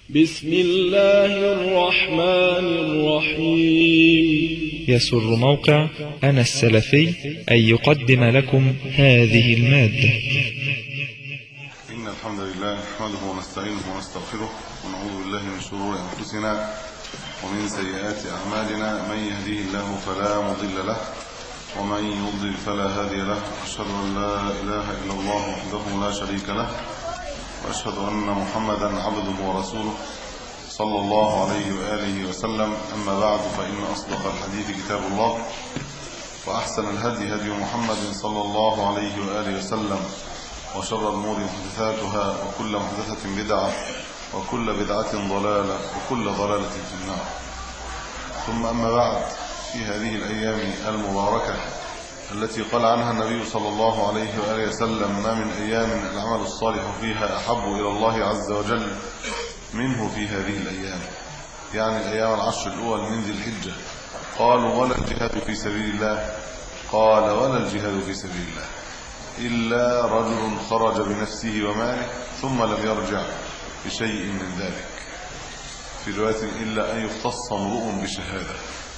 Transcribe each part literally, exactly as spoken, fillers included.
بسم الله الرحمن الرحيم. يسر موقع أنا السلفي أن يقدم لكم هذه المادة. إن الحمد لله نحمده ونستعينه ونستغفره ونعوذ بالله من شرور أنفسنا ومن سيئات أعمالنا. من يهديه الله فلا مضل له ومن يضلل فلا هادي له. أشهد أن لا إله إلا الله وحده لا شريك له، وأشهد أن محمدا عبده ورسوله صلى الله عليه وآله وسلم. أما بعد، فإن أصدق الحديث كتاب الله، وأحسن الهدي هدي محمد صلى الله عليه وآله وسلم، وشر الأمور محدثاتها، وكل محدثة بدعة، وكل بدعة ضلالة، وكل ضلالة في النار. ثم أما بعد، في هذه الأيام المباركة التي قال عنها النبي صلى الله عليه وآله وسلم: ما من أيام العمل الصالح فيها أحب إلى الله عز وجل منه في هذه الأيام، يعني الأيام العشر الأول من ذي الحجة. قالوا: ولا الجهاد في سبيل الله؟ قال: ولا الجهاد في سبيل الله إلا رجل خرج بنفسه وماله ثم لم يرجع بشيء من ذلك. في رواية: إلا أن يختص امرؤ بشهادة.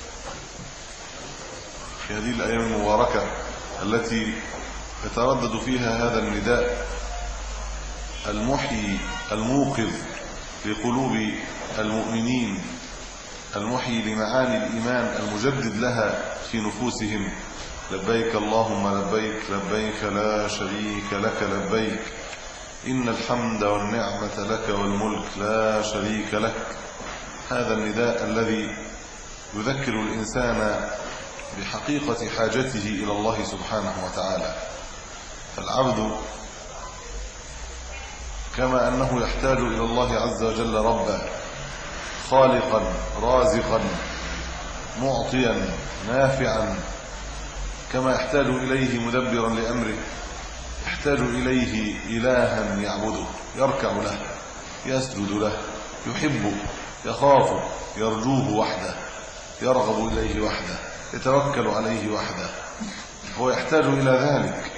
في هذه الأيام المباركة التي يتردد فيها هذا النداء المحيي الموقظ لقلوب المؤمنين، المحيي لمعاني الإيمان، المجدد لها في نفوسهم: لبيك اللهم لبيك، لبيك لا شريك لك لبيك، إن الحمد والنعمة لك والملك لا شريك لك. هذا النداء الذي يذكر الإنسان بحقيقة حاجته إلى الله سبحانه وتعالى. فالعبد كما أنه يحتاج إلى الله عز وجل ربا خالقا رازقا معطيا نافعا، كما يحتاج إليه مدبرا لأمره، يحتاج إليه إلها يعبده، يركع له، يسجد له، يحبه، يخافه، يرجوه وحده، يرغب إليه وحده، يتوكل عليه وحده. هو يحتاج إلى ذلك،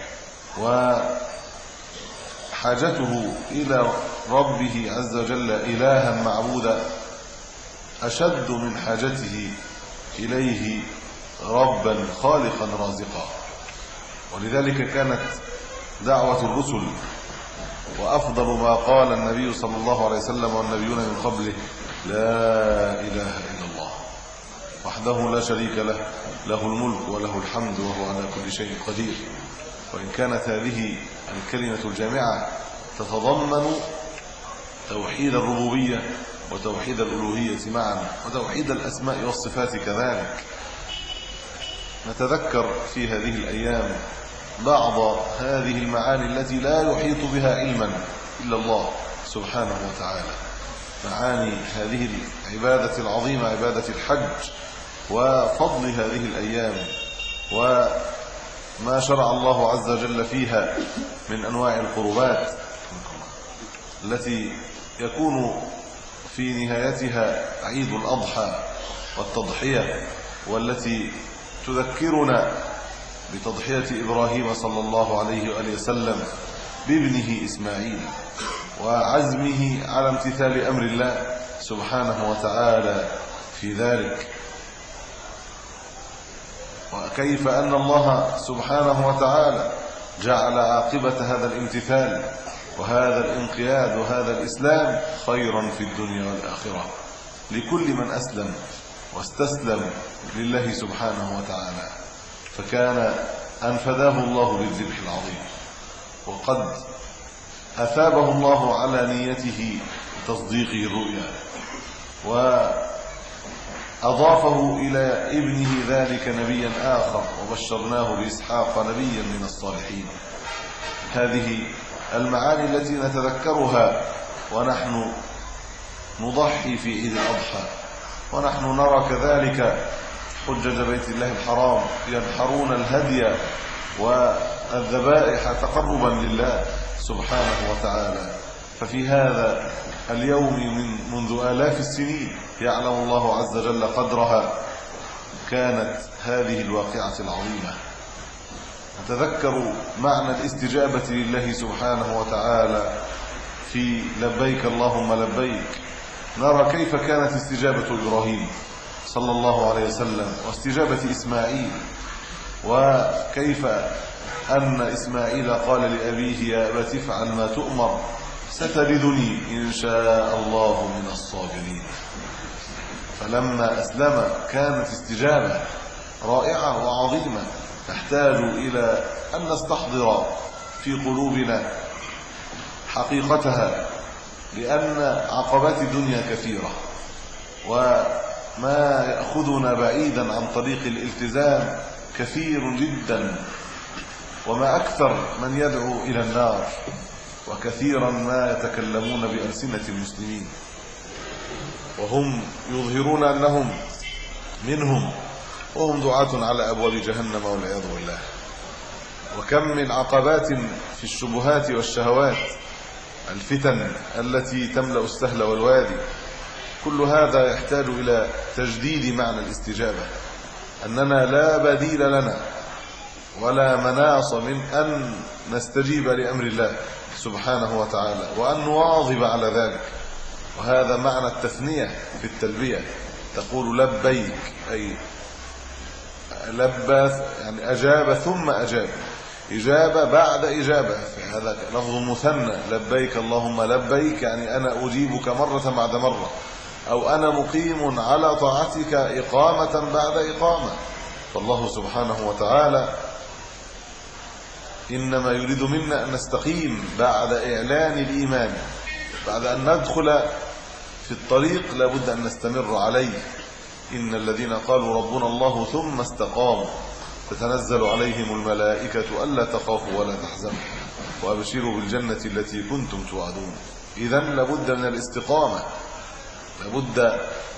وحاجته إلى ربه عز وجل إلها معبودا أشد من حاجته إليه ربا خالقا رازقا. ولذلك كانت دعوة الرسل وأفضل ما قال النبي صلى الله عليه وسلم والنبيون من قبله: لا إله إلا الله وحده لا شريك له، له الملك وله الحمد وهو على كل شيء قدير. وإن كانت هذه الكلمة الجامعة تتضمن توحيد الربوبية وتوحيد الألوهية معا، وتوحيد الأسماء والصفات كذلك. نتذكر في هذه الأيام بعض هذه المعاني التي لا يحيط بها علما إلا الله سبحانه وتعالى، معاني هذه العبادة العظيمة، عبادة الحج، وفضل هذه الأيام، وما شرع الله عز وجل فيها من أنواع القربات التي يكون في نهايتها عيد الأضحى والتضحية، والتي تذكرنا بتضحية إبراهيم صلى الله عليه وآله وسلم بابنه إسماعيل، وعزمه على امتثال أمر الله سبحانه وتعالى في ذلك. وكيف أن الله سبحانه وتعالى جعل عاقبة هذا الامتثال وهذا الانقياد وهذا الإسلام خيرا في الدنيا والآخرة لكل من أسلم واستسلم لله سبحانه وتعالى. فكان أن فداه الله بالذبح العظيم، وقد أثابه الله على نيته بتصديقه الرؤيا، وأضافه إلى ابنه ذلك نبيا آخر، وبشرناه بإسحاق نبيا من الصالحين. هذه المعاني التي نتذكرها ونحن نضحي في عيد الأضحى، ونحن نرى كذلك حجج بيت الله الحرام ينحرون الهدي والذبائح تقربا لله سبحانه وتعالى. ففي هذا اليوم من منذ آلاف السنين يعلم الله عز وجل قدرها كانت هذه الواقعة العظيمة. نتذكر معنى الاستجابة لله سبحانه وتعالى في لبيك اللهم لبيك، نرى كيف كانت استجابة إبراهيم صلى الله عليه وسلم واستجابة إسماعيل، وكيف أن إسماعيل قال لأبيه يا أبت افعل ما تؤمر ستجدني إن شاء الله من الصابرين. فلما أسلم كانت استجابة رائعة وعظيمة تحتاج إلى أن نستحضر في قلوبنا حقيقتها، لأن عقبات الدنيا كثيرة وما يأخذنا بعيدا عن طريق الالتزام كثير جدا، وما أكثر من يدعو إلى النار، وكثيرا ما يتكلمون بألسنة المسلمين وهم يظهرون أنهم منهم وهم دعاة على أبواب جهنم والعياذ بالله. وكم من عقبات في الشبهات والشهوات، الفتن التي تملأ السهل والوادي، كل هذا يحتاج إلى تجديد معنى الاستجابة، أننا لا بديل لنا ولا مناص من أن نستجيب لأمر الله سبحانه وتعالى وأن نواظب على ذلك. وهذا معنى التثنية في التلبية، تقول لبيك أي لبى يعني أجاب ثم أجاب، إجابة بعد إجابة، هذا لفظ مثنى، لبيك اللهم لبيك يعني أنا أجيبك مرة بعد مرة، أو أنا مقيم على طاعتك إقامة بعد إقامة. فالله سبحانه وتعالى إنما يريد منا أن نستقيم بعد إعلان الإيمان، بعد أن ندخل في الطريق لابد أن نستمر عليه. إن الذين قالوا ربنا الله ثم استقاموا تتنزل عليهم الملائكة ألا تخافوا ولا تحزنوا وأبشروا بالجنة التي كنتم توعدون. إذن لابد من الاستقامة، لابد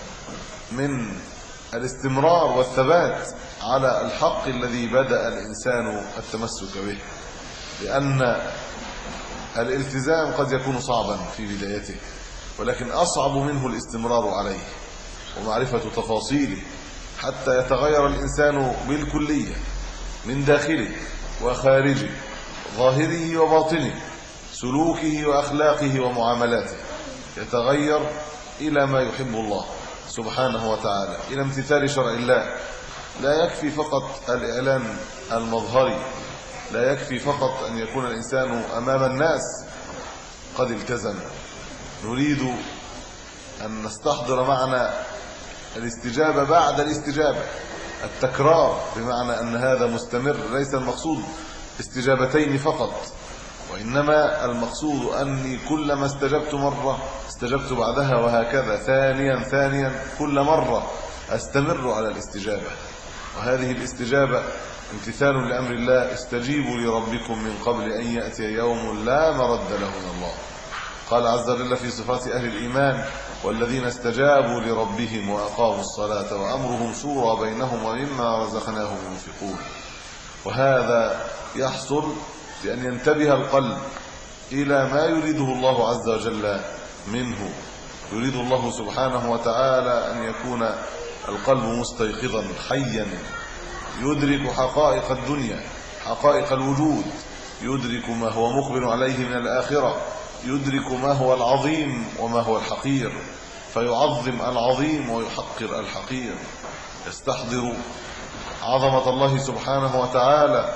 من الاستمرار والثبات على الحق الذي بدأ الإنسان التمسك به، لأن الالتزام قد يكون صعبا في بدايته، ولكن أصعب منه الاستمرار عليه ومعرفة تفاصيله حتى يتغير الإنسان بالكلية من داخله وخارجه، ظاهره وباطنه، سلوكه وأخلاقه ومعاملاته، يتغير إلى ما يحب الله سبحانه وتعالى، إلى امتثال شرع الله. لا يكفي فقط الإعلان المظهري، لا يكفي فقط أن يكون الإنسان أمام الناس قد التزم. نريد أن نستحضر معنى الاستجابة بعد الاستجابة، التكرار، بمعنى أن هذا مستمر، ليس المقصود استجابتين فقط، وإنما المقصود أني كلما استجبت مرة استجبت بعدها، وهكذا ثانيا ثانيا كل مرة أستمر على الاستجابة. وهذه الاستجابة امتثال لأمر الله، استجيبوا لربكم من قبل أن يأتي يوم لا مرد له من الله. قال عز وجل في صفات أهل الإيمان والذين استجابوا لربهم وأقاموا الصلاة وأمرهم شورى بينهم ومما رزقناهم ينفقون. وهذا يحصل بأن ينتبه القلب إلى ما يريده الله عز وجل منه. يريد الله سبحانه وتعالى أن يكون القلب مستيقظا حيا، يدرك حقائق الدنيا، حقائق الوجود، يدرك ما هو مقبل عليه من الآخرة، يدرك ما هو العظيم وما هو الحقير، فيعظم العظيم ويحقر الحقير، يستحضر عظمة الله سبحانه وتعالى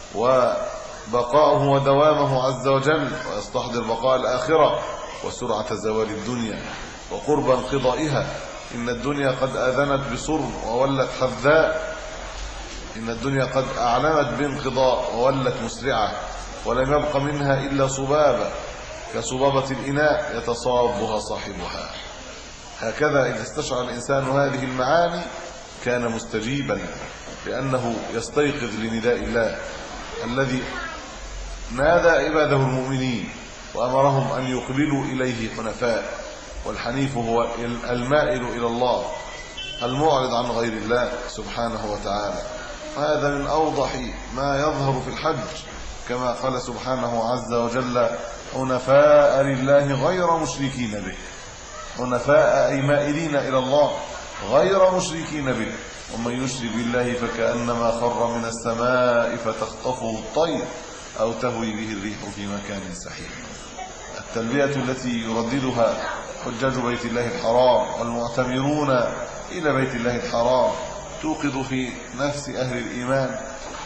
وبقاؤه ودوامه عز وجل، ويستحضر بقاء الآخرة وسرعة زوال الدنيا وقرب انقضائها. إن الدنيا قد آذنت بصر وولت حذاء، إن الدنيا قد أعلنت بانقضاء وولت مسرعة، ولم يبق منها إلا صبابة كصبابة الإناء يتصابها صاحبها. هكذا إذا استشعر الإنسان هذه المعاني كان مستجيبا، لأنه يستيقظ لنداء الله الذي نادى عباده المؤمنين وأمرهم أن يقبلوا إليه حنفاء. والحنيف هو المائل إلى الله المعرض عن غير الله سبحانه وتعالى. هذا من أوضح ما يظهر في الحج، كما قال سبحانه عز وجل حنفاء لله غير مشركين به. حنفاء أي مائلين إلى الله غير مشركين به. ومن يشرك بالله فكأنما خر من السماء فتخطفه الطير أو تهوي به الريح في مكان سحيق. التلبية التي يرددها حجاج بيت الله الحرام والمعتمرون إلى بيت الله الحرام توقظ في نفس أهل الإيمان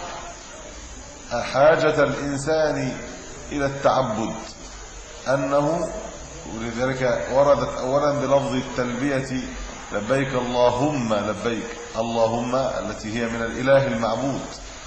حاجة الإنسان إلى التعبد، أنه ولذلك وردت أولا بلفظ التلبية لبيك اللهم لبيك، اللهم التي هي من الإله المعبود،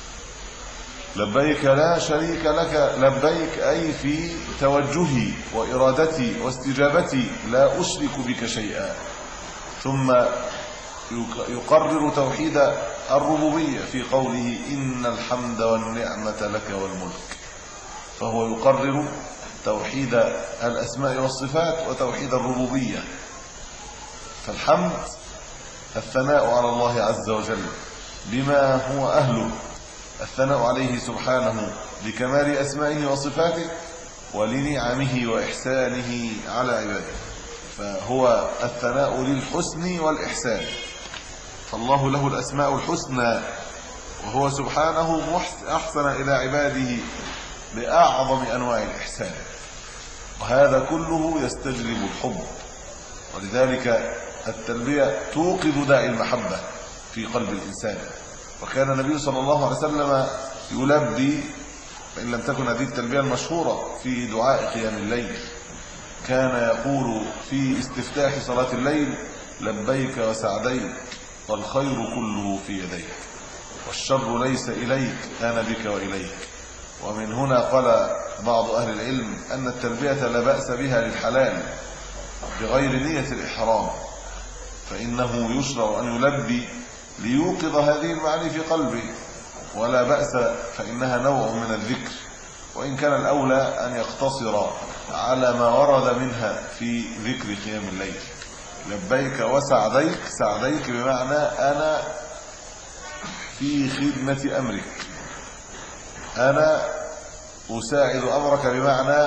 لبيك لا شريك لك، لبيك أي في توجهي وإرادتي واستجابتي لا أشرك بك شيئا. ثم يقرر توحيد الربوبية في قوله إن الحمد والنعمة لك والملك، فهو يقرر توحيد الأسماء والصفات وتوحيد الربوبية. فالحمد الثناء على الله عز وجل بما هو أهله، الثناء عليه سبحانه لكمال أسمائه وصفاته ولنعمه وإحسانه على عباده، فهو الثناء للحسن والإحسان. فالله له الأسماء الحسنى، وهو سبحانه أحسن إلى عباده بأعظم أنواع الإحسان، وهذا كله يستجلب الحب. ولذلك التلبية توقظ داعي المحبة في قلب الإنسان. وكان النبي صلى الله عليه وسلم يلبي، فإن لم تكن هذه التلبية المشهورة في دعاء قيام الليل، كان يقول في استفتاح صلاة الليل لبيك وسعديك والخير كله في يديك والشر ليس إليك أنا بك وإليك. ومن هنا قال بعض أهل العلم أن التلبية لا بأس بها للحلال بغير نية الإحرام، فإنه يشرع أن يلبي ليوقظ هذه المعاني في قلبه، ولا بأس، فإنها نوع من الذكر، وإن كان الأولى أن يقتصر على ما ورد منها في ذكر قيام الليل. لبيك وسعديك، سعديك بمعنى أنا في خدمة أمرك، أنا أساعد أمرك، بمعنى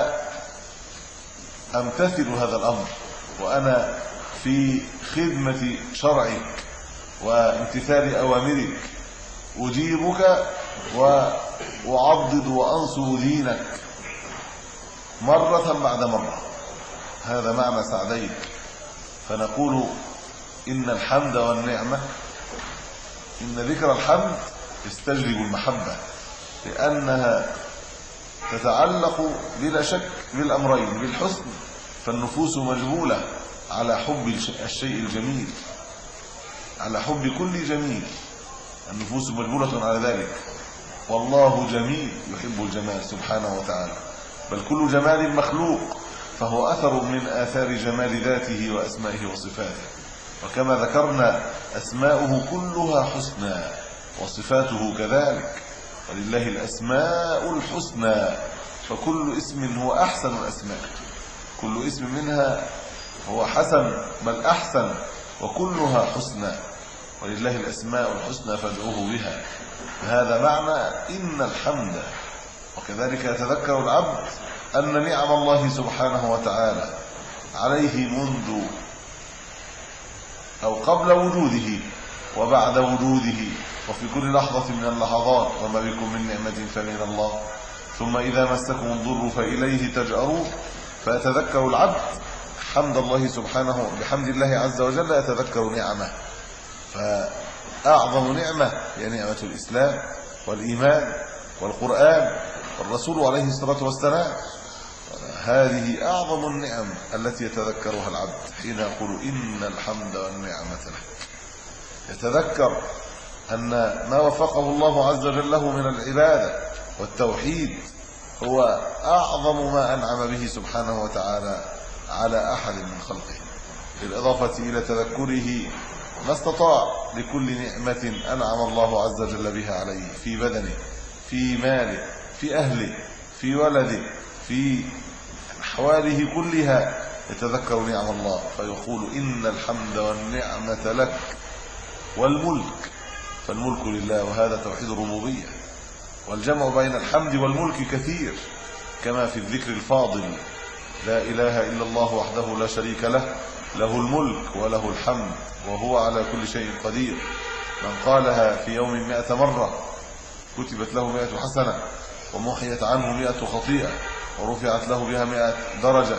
أمتثل هذا الأمر، وأنا في خدمة شرعك وامتثال أوامرك، أجيبك وأعضد وأنصر دينك مرة بعد مرة. هذا معنى سعديك. فنقول إن الحمد والنعمة، إن ذكر الحمد يستجلب المحبة، لأنها تتعلق بلا شك بالأمرين، بالحسن، فالنفوس مجبولة على حب الشيء الجميل، على حب كل جميل، النفوس مجبولة على ذلك، والله جميل يحب الجمال سبحانه وتعالى، بل كل جمال مخلوق فهو أثر من آثار جمال ذاته وأسمائه وصفاته. وكما ذكرنا أسماؤه كلها حسنى وصفاته كذلك، ولله الأسماء الحسنى، فكل اسم هو أحسن الأسماء، كل اسم منها هو حسن بل أحسن، وكلها حسنى، ولله الأسماء الحسنى فادعوه بها. هذا معنى إن الحمد. وكذلك يتذكر العبد أن نعم الله سبحانه وتعالى عليه منذ أو قبل وجوده وبعد وجوده وفي كل لحظة من اللحظات، وما بكم من نعمة فمن الله، ثم إذا مسكم الضر فإليه تجأرون. فيتذكر العبد حمد الله سبحانه، بحمد الله عز وجل يتذكر نعمه، فأعظم نعمة هي نعمة الإسلام والإيمان والقرآن والرسول عليه الصلاة والسلام. هذه أعظم النعم التي يتذكرها العبد حين يقول إن الحمد والنعمة لك. يتذكر أن ما وفقه الله عز وجل له من العبادة والتوحيد هو أعظم ما أنعم به سبحانه وتعالى على أحد من خلقه، بالإضافة إلى تذكره ما استطاع لكل نعمة أنعم الله عز وجل بها عليه، في بدنه، في ماله، في أهله، في ولده، في أحواله كلها يتذكر نعم الله، فيقول إن الحمد والنعمة لك والملك، فالملك لله، وهذا توحيد الربوبية. والجمع بين الحمد والملك كثير، كما في الذكر الفاضل لا إله إلا الله وحده لا شريك له، له الملك وله الحمد وهو على كل شيء قدير. من قالها في يوم مئة مرة كتبت له مئة حسنة، ومحيت عنه مئة خطيئة، ورفعت له بها مئة درجة،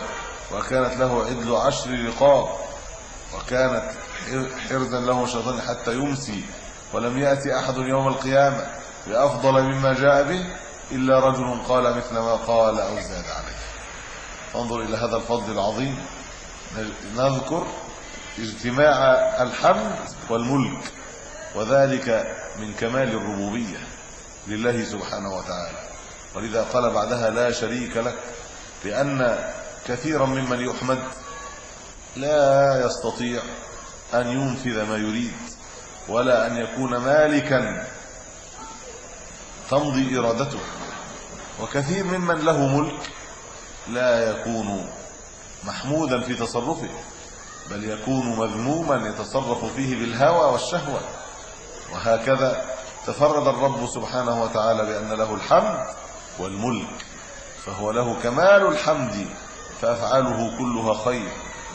وكانت له عدل عشر رقاب، وكانت حرزا له شيطان حتى يمسي، ولم يأتي أحد يوم القيامة بأفضل مما جاء به إلا رجل قال مثل ما قال أو زاد عليه. انظر إلى هذا الفضل العظيم. نذكر اجتماع الحمد والملك، وذلك من كمال الربوبية لله سبحانه وتعالى. ولذا قال بعدها لا شريك لك، لأن كثيرا ممن يحمد لا يستطيع أن ينفذ ما يريد، ولا أن يكون مالكا تمضي إرادته. وكثير ممن له ملك لا يكون محمودا في تصرفه، بل يكون مذموما يتصرف فيه بالهوى والشهوة. وهكذا تفرد الرب سبحانه وتعالى بأن له الحمد والملك، فهو له كمال الحمد، فأفعاله كلها خير،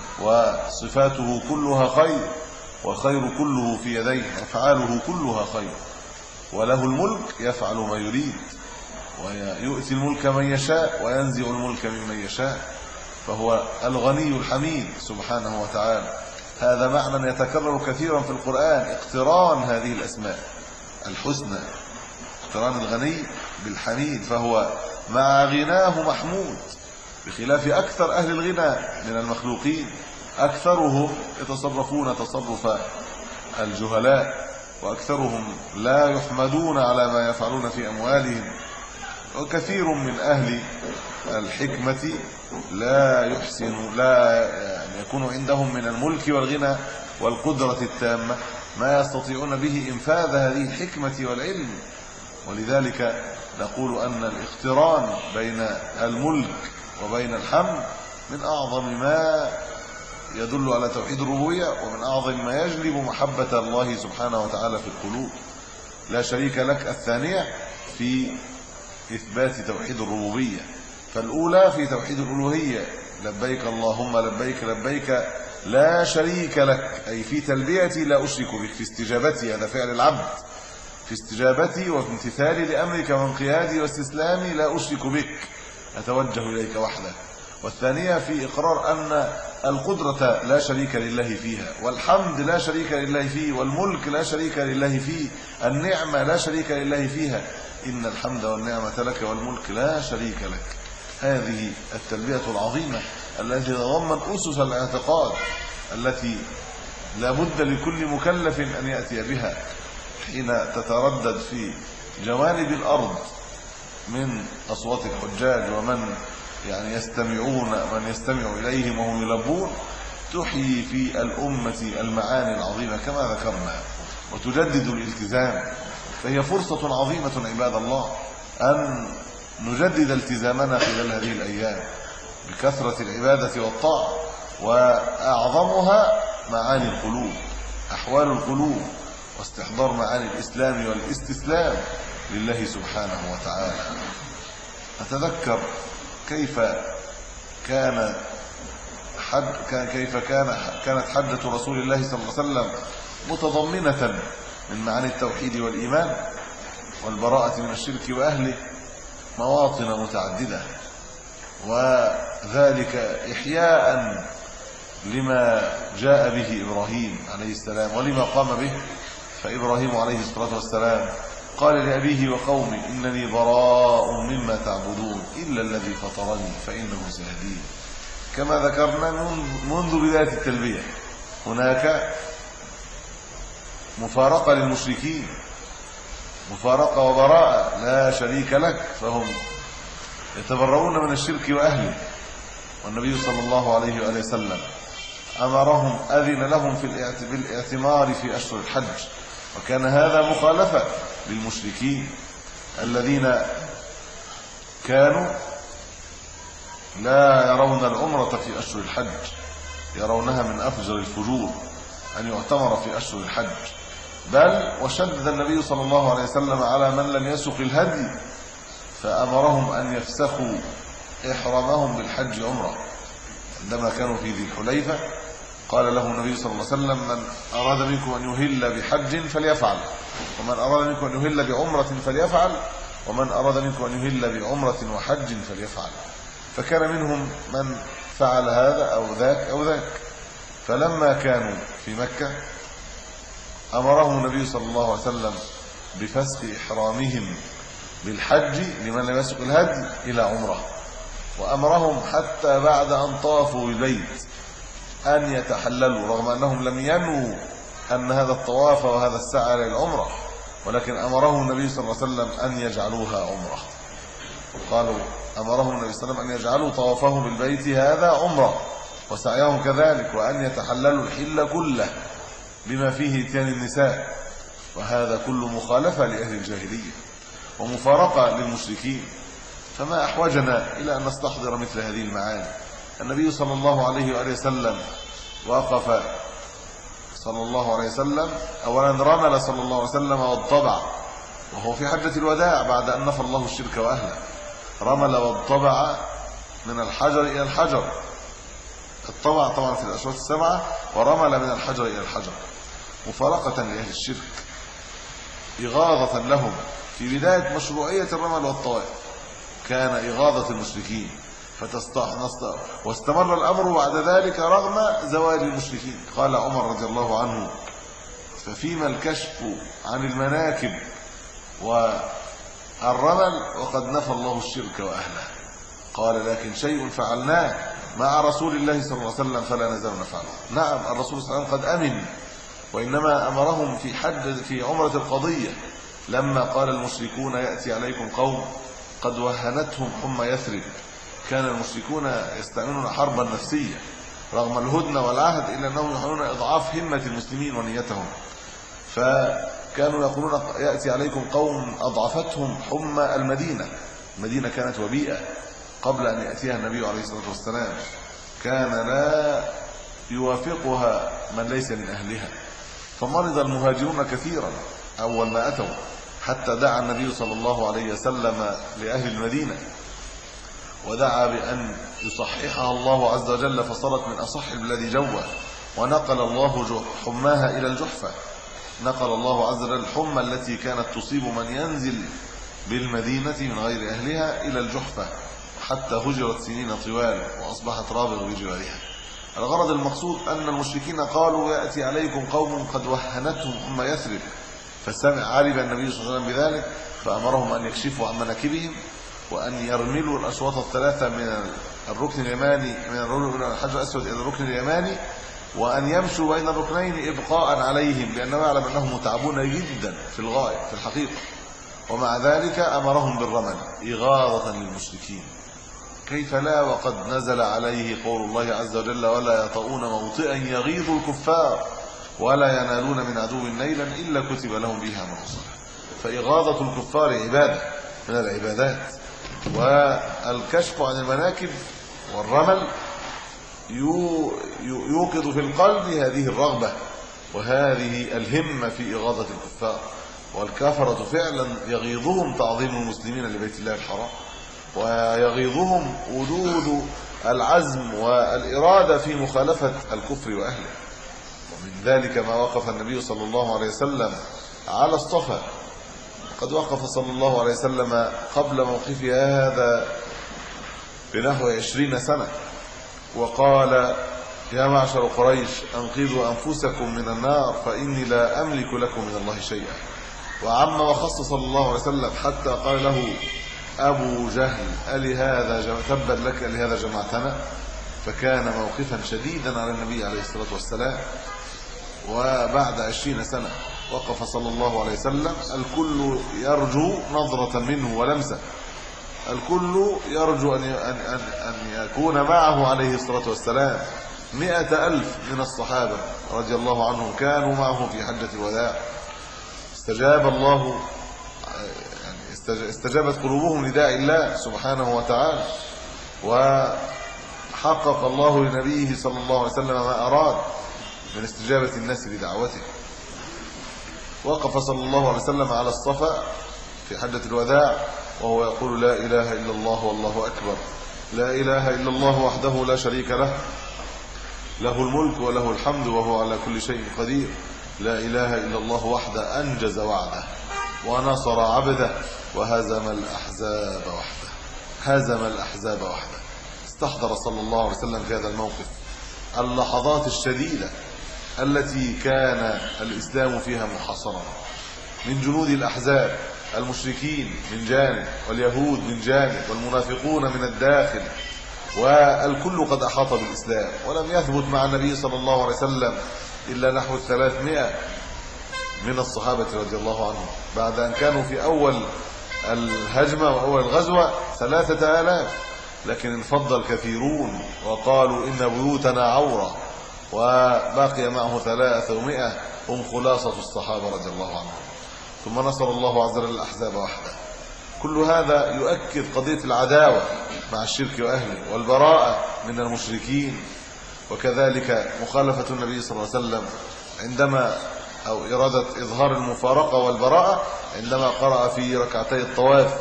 وصفاته كلها خير، والخير كله في يديه، أفعاله كلها خير. وله الملك يفعل ما يريد، ويؤتي الملك من يشاء وينزع الملك ممن يشاء، فهو الغني الحميد سبحانه وتعالى. هذا معنى يتكرر كثيرا في القرآن، اقتران هذه الأسماء الحسنى، اقتران الغني بالحميد، فهو مع غناه محمود، بخلاف أكثر أهل الغنى من المخلوقين. أكثرهم يتصرفون تصرف الجهلاء، وأكثرهم لا يحمدون على ما يفعلون في أموالهم. وكثير من أهل الحكمة لا يحسن، لا يعني يكون عندهم من الملك والغنى والقدرة التامة ما يستطيعون به إنفاذ هذه الحكمة والعلم. ولذلك نقول أن الاقتران بين الملك وبين الحمد من أعظم ما يدل على توحيد الربوبية، ومن أعظم ما يجلب محبة الله سبحانه وتعالى في القلوب. لا شريك لك الثانية في إثبات توحيد الربوبية، فالأولى في توحيد الألوهية، لبيك اللهم لبيك لبيك لا شريك لك، أي في تلبيتي لا أشرك بك، في استجابتي، هذا فعل العبد، في استجابتي وفي امتثالي لأمرك وانقيادي واستسلامي لا أشرك بك، أتوجه إليك وحدك. والثانية في إقرار أن القدرة لا شريك لله فيها، والحمد لا شريك لله فيه، والملك لا شريك لله فيه، النعمة لا شريك لله فيها، إن الحمد والنعمة لك والملك لا شريك لك. هذه التلبية العظيمة التي تتضمن أسس الاعتقاد التي لا بد لكل مكلف أن يأتي بها حين تتردد في جوانب الأرض من أصوات الحجاج ومن يعني يستمعون من يستمع إليهم وهم يلبون، تحيي في الأمة المعاني العظيمة كما ذكرنا، وتجدد الالتزام. فهي فرصة عظيمة عباد الله أن نجدد التزامنا خلال هذه الأيام بكثرة العبادة والطاعة، وأعظمها معاني القلوب، أحوال القلوب، واستحضار معاني الإسلام والاستسلام لله سبحانه وتعالى. أتذكر كيف كان حد كيف كان كانت حجة رسول الله صلى الله عليه وسلم متضمنة من معاني التوحيد والإيمان والبراءة من الشرك وأهله مواطن متعددة، وذلك إحياء لما جاء به إبراهيم عليه السلام ولما قام به. فإبراهيم عليه الصلاة والسلام قال لأبيه وقومه إنني براء مما تعبدون إلا الذي فطرني فإنه سيهدين. كما ذكرنا منذ بداية التلبية هناك مفارقة للمشركين، مفارقة وبراءة، لا شريك لك، فهم يتبرؤون من الشرك وأهله. والنبي صلى الله عليه وآله وسلم أمرهم، أذن لهم في الاعتمار في أشهر الحج، وكان هذا مخالفة للمشركين الذين كانوا لا يرون العمرة في أشهر الحج، يرونها من أفجر الفجور أن يعتمر في أشهر الحج. بل وشدد النبي صلى الله عليه وسلم على من لم يسق الهدي، فأمرهم أن يفسخوا إحرامهم بالحج عمرة. عندما كانوا في ذي الحليفة قال له النبي صلى الله عليه وسلم من أراد منكم أن يهل بحج فليفعل، ومن أراد منكم أن يهل بعمرة فليفعل، ومن أراد منكم أن يهل بعمرة وحج فليفعل. فكان منهم من فعل هذا أو ذاك أو ذاك. فلما كانوا في مكة أمرهم النبي صلى الله عليه وسلم بفسخ إحرامهم بالحج لمن لم يسق الهدي إلى عمره، وأمرهم حتى بعد أن طافوا البيت أن يتحللوا، رغم أنهم لم ينووا أن هذا الطواف وهذا السعي للعمرة، ولكن أمرهم النبي صلى الله عليه وسلم أن يجعلوها عمرة. قالوا أمرهم النبي صلى الله عليه وسلم أن يجعلوا طوافهم بالبيت هذا عمرة وسعيهم كذلك، وأن يتحللوا الحل كله بما فيه اتيان النساء، وهذا كل مخالفة لأهل الجاهلية ومفارقة للمشركين. فما أحوجنا إلى أن نستحضر مثل هذه المعاني. النبي صلى الله عليه وآله وسلم وقف صلى الله عليه وسلم أولا رمل صلى الله عليه وسلم والطبع، وهو في حجة الوداع بعد أن نفى الله الشرك وأهله. رمل والطبع من الحجر إلى الحجر، الطبع طبعا في الأشواط السبعة، ورمل من الحجر إلى الحجر مفارقة لأهل الشرك، إغاظة لهم. في بداية مشروعية الرمل والطواف كان إغاظة المشركين، فتستحنص واستمر الأمر بعد ذلك رغم زوال المشركين. قال عمر رضي الله عنه: ففيما الكشف عن المناكب والرمل وقد نفى الله الشرك وأهله؟ قال: لكن شيء فعلناه مع رسول الله صلى الله عليه وسلم فلا نزال نفعله. نعم، الرسول صلى الله عليه وسلم قد أمن، وإنما أمرهم في حج في عمرة القضية لما قال المشركون: يأتي عليكم قوم قد وهنتهم حمى يثرب. كان المشركون يستعملون حربا نفسية رغم الهدنة والعهد، إلا أنهم يحاولون إضعاف همة المسلمين ونيتهم. فكانوا يقولون: يأتي عليكم قوم أضعفتهم حمى المدينة. المدينة كانت وبيئة قبل أن يأتيها النبي عليه الصلاة والسلام، كان لا يوافقها من ليس من أهلها، فمرض المهاجرون كثيرا أول ما أتوا، حتى دعا النبي صلى الله عليه وسلم لأهل المدينة ودعا بأن يصححها الله عز وجل، فصارت من أصح البلاد جوا، ونقل الله حماها إلى الجحفة. نقل الله عز وجل الحمى التي كانت تصيب من ينزل بالمدينة من غير أهلها إلى الجحفة، حتى هجرت سنين طوال وأصبحت رابغ بجوارها. الغرض المقصود أن المشركين قالوا: يأتي عليكم قوم قد وهنتهم حمى يثرب، فسمع علم النبي صلى الله عليه وسلم بذلك، فأمرهم أن يكشفوا عن مناكبهم وأن يرملوا الأشواط الثلاثة من الركن اليماني من الحجر الأسود إلى الركن اليماني، وأن يمشوا بين الركنين إبقاء عليهم، لأنه يعلم أنهم متعبون جدا في الغاية في الحقيقة. ومع ذلك أمرهم بالرمل إغاظة للمشركين. كيف لا وقد نزل عليه قول الله عز وجل: ولا يطؤون موطئا يغيظ الكفار ولا ينالون من عدو نيلا إلا كتب لهم به عمل صالح. فإغاظة الكفار عبادة من العبادات، والكشف عن المناكب والرمل يوقظ في القلب هذه الرغبة وهذه الهمة في إغاظة الكفار. والكفرة فعلا يغيظهم تعظيم المسلمين لبيت الله الحرام، ويغيظهم وجود العزم والإرادة في مخالفة الكفر وأهله. ومن ذلك ما وقف النبي صلى الله عليه وسلم على الصفا. قد وقف صلى الله عليه وسلم قبل موقفه هذا بنحو عشرين سنة وقال: يا معشر قريش أنقذوا أنفسكم من النار فإني لا أملك لكم من الله شيئا. وعم وخص صلى الله عليه وسلم حتى قال له أبو جهل: ألهذا جمع تبت لك لهذا جمعتنا؟ فكان موقفا شديدا على النبي عليه الصلاة والسلام. وبعد عشرين سنة وقف صلى الله عليه وسلم الكل يرجو نظرة منه ولمسة، الكل يرجو أن أن أن يكون معه عليه الصلاة والسلام. مئة ألف من الصحابة رضي الله عنهم كانوا معه في حجة الوداع. استجاب الله، يعني استجابت قلوبهم لداعي الله سبحانه وتعالى، وحقق الله لنبيه صلى الله عليه وسلم ما أراد من استجابة الناس لدعوته. وقف صلى الله عليه وسلم على الصفا في حجة الوداع وهو يقول: لا إله إلا الله والله أكبر، لا إله إلا الله وحده لا شريك له، له الملك وله الحمد وهو على كل شيء قدير، لا إله إلا الله وحده أنجز وعده ونصر عبده وهزم الأحزاب وحده. هزم الأحزاب وحده. استحضر صلى الله عليه وسلم في هذا الموقف اللحظات الشديدة التي كان الإسلام فيها محاصرا من جنود الأحزاب، المشركين من جانب واليهود من جانب والمنافقون من الداخل، والكل قد أحاط بالإسلام، ولم يثبت مع النبي صلى الله عليه وسلم إلا نحو ثلاثمائة من الصحابة رضي الله عنهم، بعد أن كانوا في أول الهجمة وأول الغزوة ثلاثة آلاف، لكن انفض الكثيرون وقالوا إن بيوتنا عورة، وبقي معه ثلاثمائة هم خلاصة الصحابة رضي الله عنهم. ثم نصر الله عز وجل الأحزاب وحده. كل هذا يؤكد قضية العداوة مع الشرك وأهله والبراءة من المشركين، وكذلك مخالفة النبي صلى الله عليه وسلم عندما أو إرادة إظهار المفارقة والبراءة عندما قرأ في ركعتي الطواف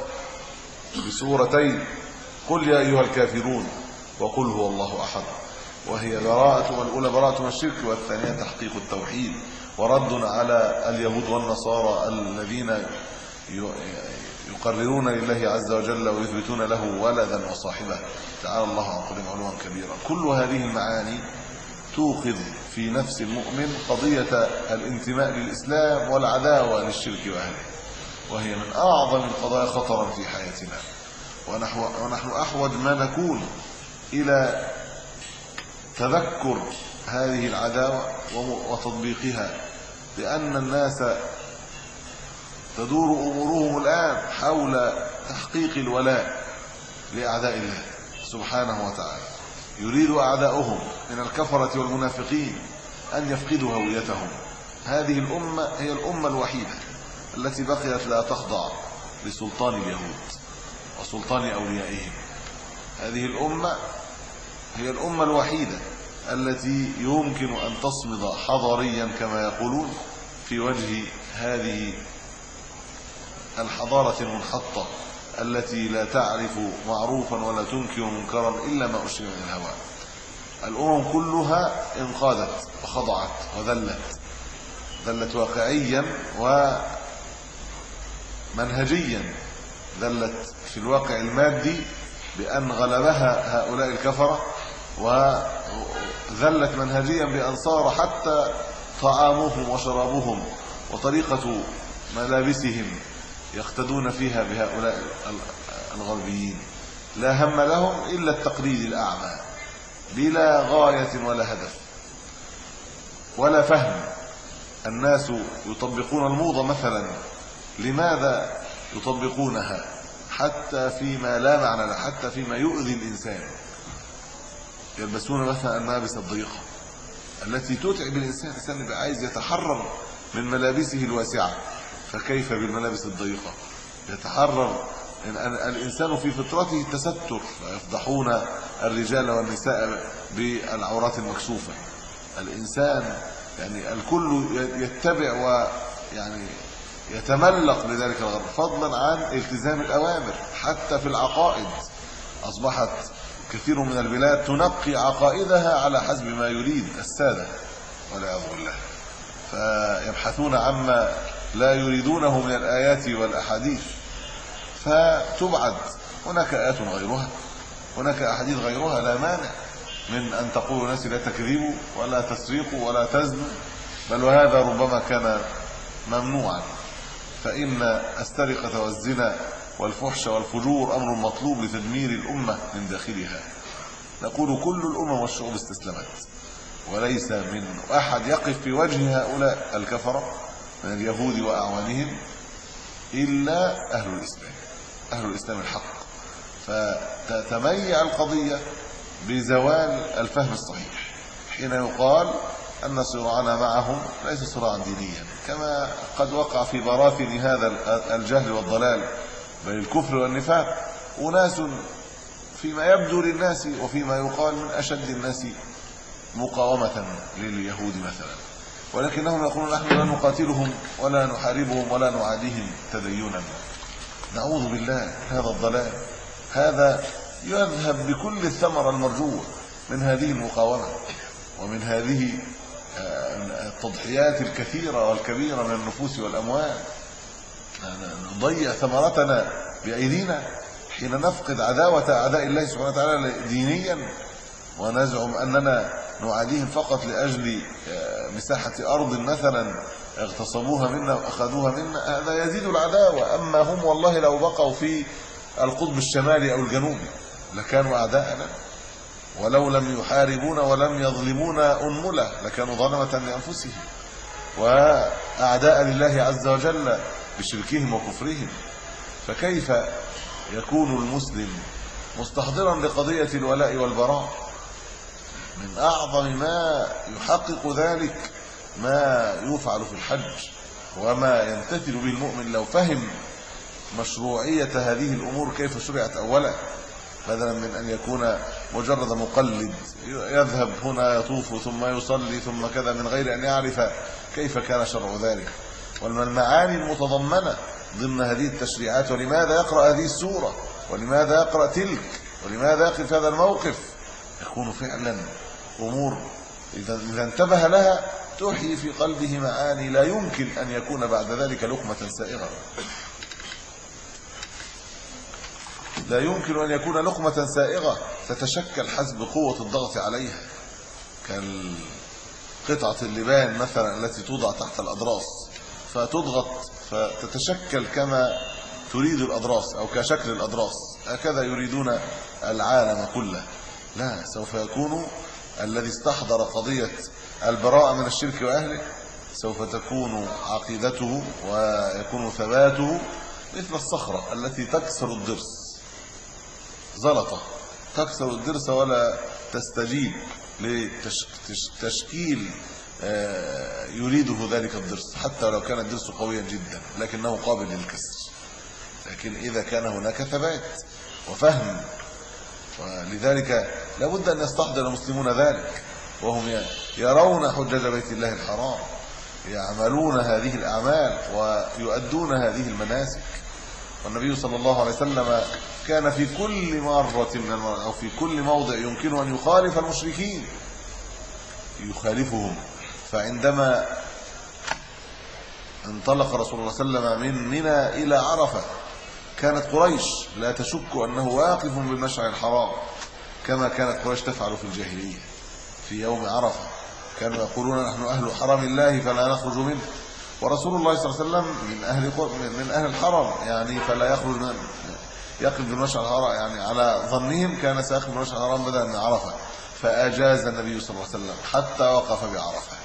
بسورتين قل يا أيها الكافرون وقل هو الله أحد، وهي براءة، والأولى براءة من الشرك والثانية تحقيق التوحيد ورد على اليهود والنصارى الذين يقررون لله عز وجل ويثبتون له ولدا وصاحبه، تعالى الله عن قولهم علوا كبيرا. كل هذه المعاني توقظ في نفس المؤمن قضية الانتماء للإسلام والعداوة للشرك وأهله، وهي من أعظم القضايا خطرا في حياتنا، ونحن أحوج ما نكون إلى تذكر هذه العداوة وتطبيقها، لأن الناس تدور أمورهم الآن حول تحقيق الولاء لأعداء الله سبحانه وتعالى. يريد أعداؤهم من الكفرة والمنافقين أن يفقدوا هويتهم. هذه الأمة هي الأمة الوحيدة التي بقيت لا تخضع لسلطان اليهود وسلطان أوليائهم. هذه الأمة هي الأمة الوحيدة التي يمكن أن تصمد حضاريا كما يقولون في وجه هذه الحضارة المنحطة التي لا تعرف معروفا ولا تنكر منكرا إلا ما أشرب من الهواء. الأمم كلها انقادت وخضعت وذلت، ذلت واقعيا ومنهجيا، ذلت في الواقع المادي بأن غلبها هؤلاء الكفرة، وذلت منهجيا بأن صار حتى طعامهم وشرابهم وطريقة ملابسهم يقتدون فيها بهؤلاء الغربيين، لا هم لهم إلا التقليد الأعمى بلا غاية ولا هدف ولا فهم. الناس يطبقون الموضة مثلا، لماذا يطبقونها؟ حتى فيما لا معنى له، حتى فيما يؤذي الإنسان. يلبسون مثلا الملابس الضيقة التي تتعب الإنسان، الإنسان يبقى عايز يتحرر من ملابسه الواسعة، فكيف بالملابس الضيقة؟ يتحرر الإنسان في فطرته التستر، فيفضحون الرجال والنساء بالعورات المكشوفة. الإنسان يعني الكل يتبع ويعني يتملق لذلك الغرب، فضلا عن التزام الأوامر. حتى في العقائد أصبحت كثير من البلاد تنقي عقائدها على حسب ما يريد السادة والعياذ بالله، فيبحثون عما لا يريدونه من الآيات والأحاديث فتبعد. هناك آيات غيرها، هناك أحاديث غيرها، لا مانع من أن تقولوا الناس لا تكذبوا ولا تسرقوا ولا تزنوا، بل وهذا ربما كان ممنوعا، فإن السرقة والزنا والفحش والفجور أمر مطلوب لتدمير الأمة من داخلها. نقول كل الأمم والشعوب استسلمت، وليس من أحد يقف في وجه هؤلاء الكفرة من اليهود وأعوانهم إلا أهل الإسلام، أهل الإسلام الحق. فتتميع القضية بزوال الفهم الصحيح حين يقال أن صراعنا معهم ليس صراعا دينيا، كما قد وقع في براثن هذا الجهل والضلال بل الكفر والنفاق أناس فيما يبدو للناس وفيما يقال من أشد الناس مقاومة لليهود مثلا، ولكنهم يقولون نحن لا نقاتلهم ولا نحاربهم ولا نعاديهم تدينا. نعوذ بالله هذا الضلال، هذا يذهب بكل الثمرة المرجوة من هذه المقاومة ومن هذه التضحيات الكثيرة والكبيرة من النفوس والأموال. نضيع ثمرتنا بأيدينا حين نفقد عداوة أعداء الله سبحانه وتعالى دينيا ونزعم أننا نعاديهم فقط لأجل مساحة أرض مثلا اغتصبوها منا وأخذوها منا، هذا يزيد العداوة. أما هم والله لو بقوا في القطب الشمالي أو الجنوبي لكانوا أعداءنا، ولو لم يحاربونا ولم يظلمونا أنملة لكانوا ظلمة لأنفسهم وأعداء لله عز وجل بشركهم وكفرهم. فكيف يكون المسلم مستحضرا لقضية الولاء والبراء؟ من أعظم ما يحقق ذلك ما يفعل في الحج وما يمتثل به المؤمن لو فهم مشروعية هذه الأمور كيف شرعت أولا، بدلا من أن يكون مجرد مقلد يذهب هنا يطوف ثم يصلي ثم كذا من غير أن يعرف كيف كان شرع ذلك والمعاني المتضمنة ضمن هذه التشريعات، ولماذا يقرأ هذه السورة ولماذا يقرأ تلك ولماذا يقف هذا الموقف. يكون فعلا أمور إذا انتبه لها تحيي في قلبه معاني لا يمكن أن يكون بعد ذلك لقمة سائغة، لا يمكن أن يكون لقمة سائغة تتشكل حسب قوة الضغط عليها، كالقطعة اللبان مثلا التي توضع تحت الأضراس فتضغط فتتشكل كما تريد الأضراس أو كشكل الأضراس، هكذا يريدون العالم كله. لا، سوف يكون الذي استحضر قضية البراءة من الشرك وأهله سوف تكون عقيدته ويكون ثباته مثل الصخرة التي تكسر الضرس، زلطة تكسر الضرس ولا تستجيب لتشكيل يريده ذلك الضرس، حتى لو كان الضرس قويا جدا لكنه قابل للكسر. لكن إذا كان هناك ثبات وفهم، ولذلك لابد أن يستحضر المسلمون ذلك وهم يرون حجج بيت الله الحرام، يعملون هذه الأعمال ويؤدون هذه المناسك. والنبي صلى الله عليه وسلم كان في كل مرة من المرات أو في كل موضع يمكن أن يخالف المشركين يخالفهم. فعندما انطلق رسول الله صلى الله عليه وسلم من منى إلى عرفة كانت قريش لا تشك أنه واقف بالمشعر الحرام كما كانت قريش تفعل في الجاهلية. في يوم عرفة كانوا يقولون نحن أهل حرم الله فلا نخرج منه، ورسول الله صلى الله عليه وسلم من أهل من أهل الحرم يعني فلا يخرج من يقف بالمشعر الحرام، يعني على ظنهم كان سيقف بالمشعر الحرام بدلا من عرفة، فأجاز النبي صلى الله عليه وسلم حتى وقف بعرفة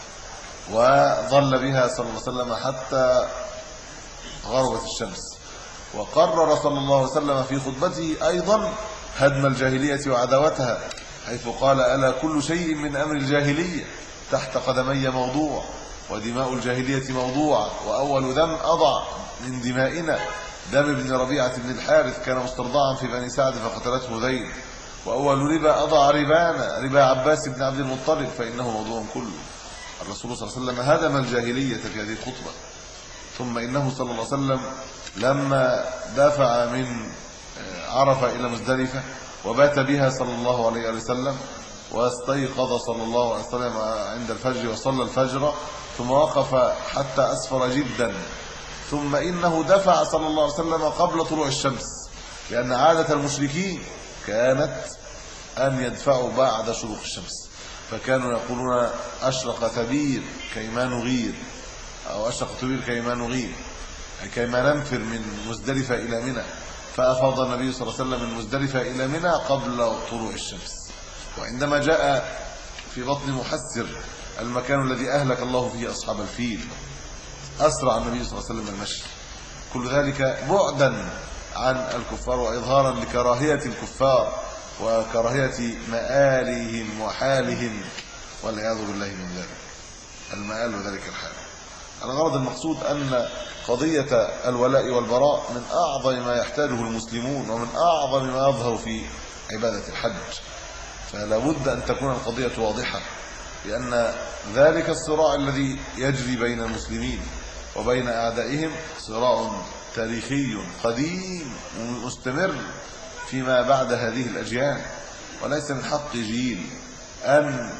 وظل بها صلى الله عليه وسلم حتى غربت الشمس. وقرر صلى الله عليه وسلم في خطبته أيضا هدم الجاهلية وعداوتها، حيث قال ألا كل شيء من أمر الجاهلية تحت قدمي موضوع ودماء الجاهلية موضوعة، وأول دم أضع من دمائنا دم ابن ربيعة بن الحارث كان مسترضعا في بني سعد فقتلته ذيل، وأول ربا أضع ربانا ربا عباس بن عبد المطلب فإنه موضوع كله. الرسول صلى الله عليه وسلم هدم الجاهلية في هذه الخطبة. ثم إنه صلى الله عليه وسلم لما دفع من عرفة إلى مزدلفة وبات بها صلى الله عليه وسلم واستيقظ صلى الله عليه وسلم عند الفجر وصلى الفجر ثم وقف حتى أسفر جدا، ثم إنه دفع صلى الله عليه وسلم قبل طلوع الشمس، لأن عادة المشركين كانت أن يدفعوا بعد شروق الشمس، فكانوا يقولون أشرق تبير كيما نغير أو أشرق تبير كيما نغير كيما ننفر من مزدلفة إلى منى، فأفاض النبي صلى الله عليه وسلم من مزدلفة إلى منى قبل طلوع الشمس. وعندما جاء في بطن محسر المكان الذي أهلك الله فيه أصحاب الفيل أسرع النبي صلى الله عليه وسلم المشي، كل ذلك بعدا عن الكفار وإظهارا لكراهية الكفار وكراهية مآلهم وحالهم والعياذ بالله من ذلك المآل وذلك الحال. الغرض المقصود أن قضية الولاء والبراء من أعظم ما يحتاجه المسلمون ومن أعظم ما يظهر في عبادة الحج، فلا بد أن تكون القضية واضحة، لأن ذلك الصراع الذي يجري بين المسلمين وبين أعدائهم صراع تاريخي قديم ومستمر فيما بعد هذه الأجيال، وليس من حق جيل أن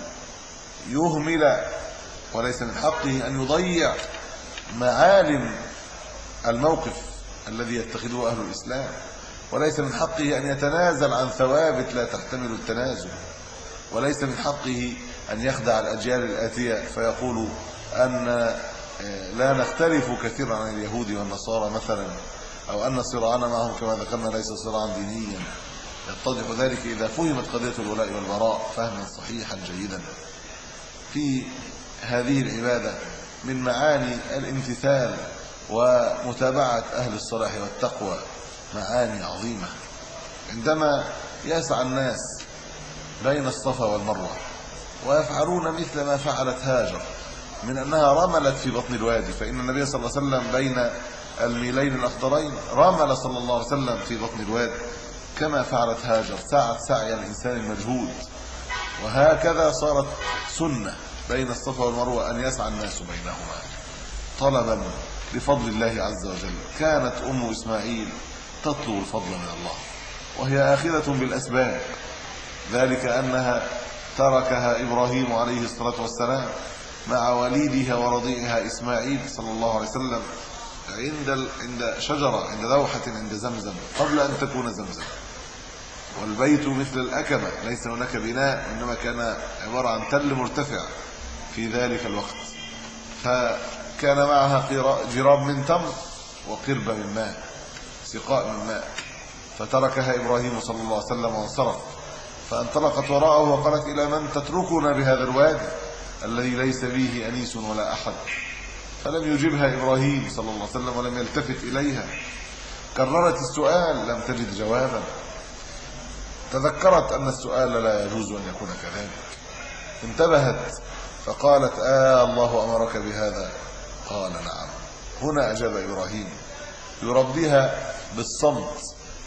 يهمل وليس من حقه أن يضيع معالم الموقف الذي يتخذه أهل الإسلام وليس من حقه أن يتنازل عن ثوابت لا تحتمل التنازل، وليس من حقه أن يخدع الأجيال الآتية فيقول أن لا نختلف كثيرا عن اليهود والنصارى مثلا، أو أن صراعنا معهم كما ذكرنا ليس صراعا دينيا. يتضح ذلك إذا فهمت قضية الولاء والبراء فهما صحيحا جيدا. في هذه العبادة من معاني الامتثال ومتابعة أهل الصلاح والتقوى معاني عظيمة. عندما يسعى الناس بين الصفا والمروة ويفعلون مثل ما فعلت هاجر من أنها رملت في بطن الوادي، فإن النبي صلى الله عليه وسلم بين الميلين الأخضرين رمل صلى الله عليه وسلم في بطن الوادي كما فعلت هاجر، سعت سعي الإنسان المجهود. وهكذا صارت سنة بين الصفا والمروة أن يسعى الناس بينهما طلبا لفضل الله عز وجل. كانت أم إسماعيل تطلب الفضل من الله وهي آخذة بالأسباب، ذلك أنها تركها إبراهيم عليه الصلاة والسلام مع وليدها ورضيعها إسماعيل صلى الله عليه وسلم عند عند شجرة، عند دوحة عند زمزم قبل أن تكون زمزم. والبيت مثل الأكمة، ليس هناك بناء، إنما كان عبارة عن تل مرتفع في ذلك الوقت. فكان معها جراب من تمر وقربة من ماء، سقاء من ماء، فتركها إبراهيم صلى الله عليه وسلم وانصرف. فانطلقت وراءه وقالت: إلى من تتركنا بهذا الوادي الذي ليس فيه أنيس ولا أحد؟ فلم يجبها إبراهيم صلى الله عليه وسلم ولم يلتفت إليها. كررت السؤال لم تجد جوابا. تذكرت أن السؤال لا يجوز أن يكون كذلك، انتبهت فقالت: آه الله أمرك بهذا؟ قال: نعم. هنا أجاب إبراهيم يربيها بالصمت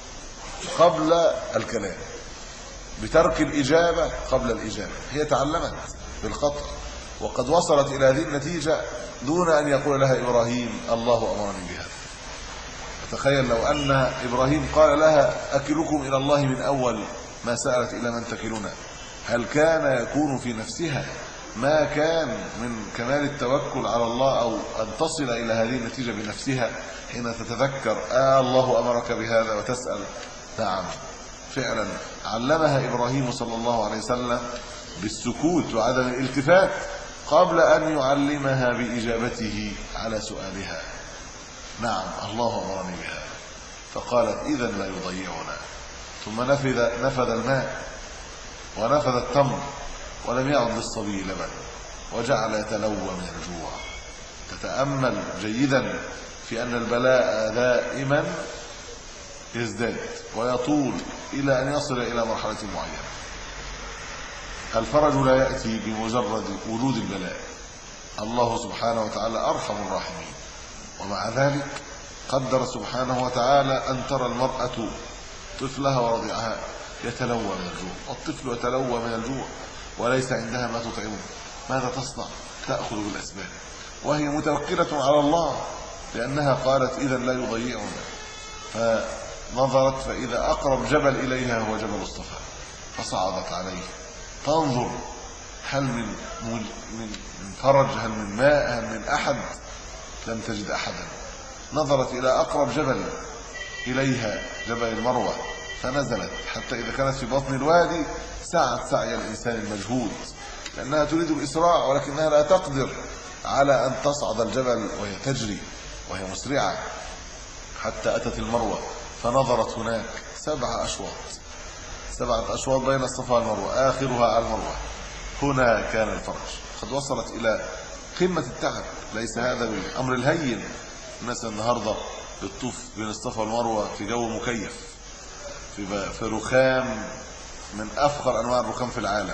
قبل الكلام، بترك الإجابة قبل الإجابة. هي تعلمت بالخطأ وقد وصلت إلى هذه النتيجة دون أن يقول لها إبراهيم: الله أمرني بهذا. تخيل لو أن إبراهيم قال لها: أكلكم إلى الله من أول ما سألت إلى من تكلنا، هل كان يكون في نفسها ما كان من كمال التوكل على الله أو أن تصل إلى هذه النتيجة بنفسها حين تتذكر آه الله أمرك بهذا وتسأل؟ نعم، فعلا علمها إبراهيم صلى الله عليه وسلم بالسكوت وعدم الالتفات قبل أن يعلمها بإجابته على سؤالها. نعم، الله أمرني بها. فقالت: إذا لا يضيعنا. ثم نفذ نفذ الماء ونفذ التمر ولم يعد للصبي لبن، وجعل يتلوى من الجوع. تتأمل جيدا في أن البلاء دائما يزداد ويطول إلى أن يصل إلى مرحلة معينة. الفرج لا يأتي بمجرد وجود البلاء، الله سبحانه وتعالى أرحم الراحمين. ومع ذلك قدر سبحانه وتعالى أن ترى المرأة طفلها ورضيعها يتلوى من الجوع، والطفل يتلوى من الجوع وليس عندها ما تطعمه. ماذا تصنع؟ تأخذ بالأسباب وهي متوكلة على الله، لأنها قالت: إذا لا يضيعنا. فنظرت فإذا أقرب جبل إليها هو جبل الصفا، فصعدت عليه تنظر هل من من فرج، هل من ماء، هل من أحد. لم تجد أحدا. نظرت إلى أقرب جبل إليها جبل المروة فنزلت، حتى إذا كانت في بطن الوادي سعت سعي الإنسان المجهود، لأنها تريد الإسراع ولكنها لا تقدر على أن تصعد الجبل وهي تجري وهي مسرعة، حتى أتت المروة فنظرت هناك سبع أشواط، سبعة أشواط بين الصفا والمروة، آخرها على المروة. هنا كان الفرج. قد وصلت إلى قمة التعب. ليس هذا بالأمر الهين. الناس النهاردة بتطوف بين الصفا والمروة في جو مكيف، في في رخام من أفخر أنواع الرخام في العالم،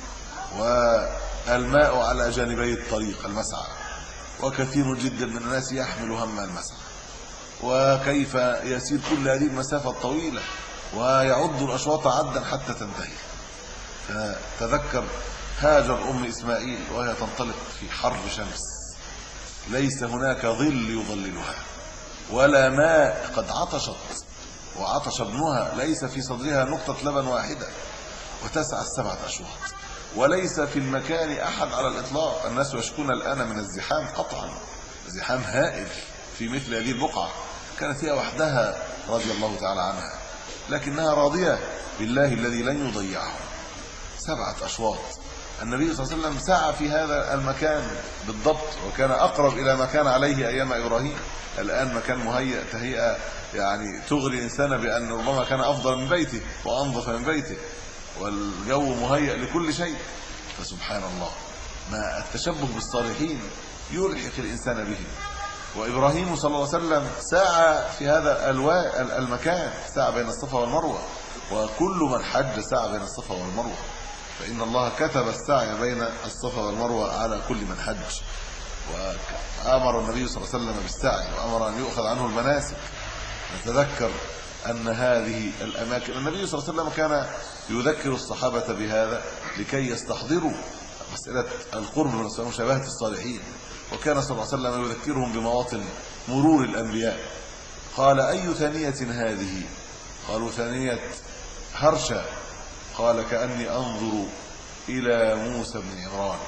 والماء على جانبي الطريق المسعى، وكثير جدا من الناس يحمل هم المسعى، وكيف يسير كل هذه المسافة الطويلة ويعد الأشواط عدا حتى تنتهي. تذكر هاجر أم إسماعيل وهي تنطلق في حر شمس، ليس هناك ظل يظللها ولا ماء، قد عطشت وعطش ابنها، ليس في صدرها نقطة لبن واحدة، وتسعى السبعة أشواط وليس في المكان أحد على الإطلاق. الناس يشكون الآن من الزحام، قطعا زحام هائل في مثل هذه البقعة. كانت هي وحدها رضي الله تعالى عنها لكنها راضية بالله الذي لن يضيعه. سبعة أشواط. النبي صلى الله عليه وسلم سعى في هذا المكان بالضبط، وكان أقرب إلى ما كان عليه أيام إبراهيم. الآن مكان مهيئ تهيئة يعني تغري الإنسان بأن ربما كان أفضل من بيته وأنظف من بيته، والجو مهيئ لكل شيء. فسبحان الله، ما التشبه بالصالحين يلحق الإنسان بهم. وإبراهيم صلى الله عليه وسلم سعى في هذا المكان، سعى بين الصفا والمروة، وكل من حج سعى بين الصفا والمروة، فإن الله كتب السعي بين الصفا والمروة على كل من حج. وأمر النبي صلى الله عليه وسلم بالسعي، وأمر أن يؤخذ عنه المناسك. نتذكر أن هذه الأماكن النبي صلى الله عليه وسلم كان يذكر الصحابة بهذا لكي يستحضروا مسألة القرب من مشابهة الصالحين. وكان صلى الله عليه وسلم يذكرهم بمواطن مرور الأنبياء. قال: أي ثانية هذه؟ قالوا: ثانية هرشة. قال: كأني أنظر إلى موسى بن عمران،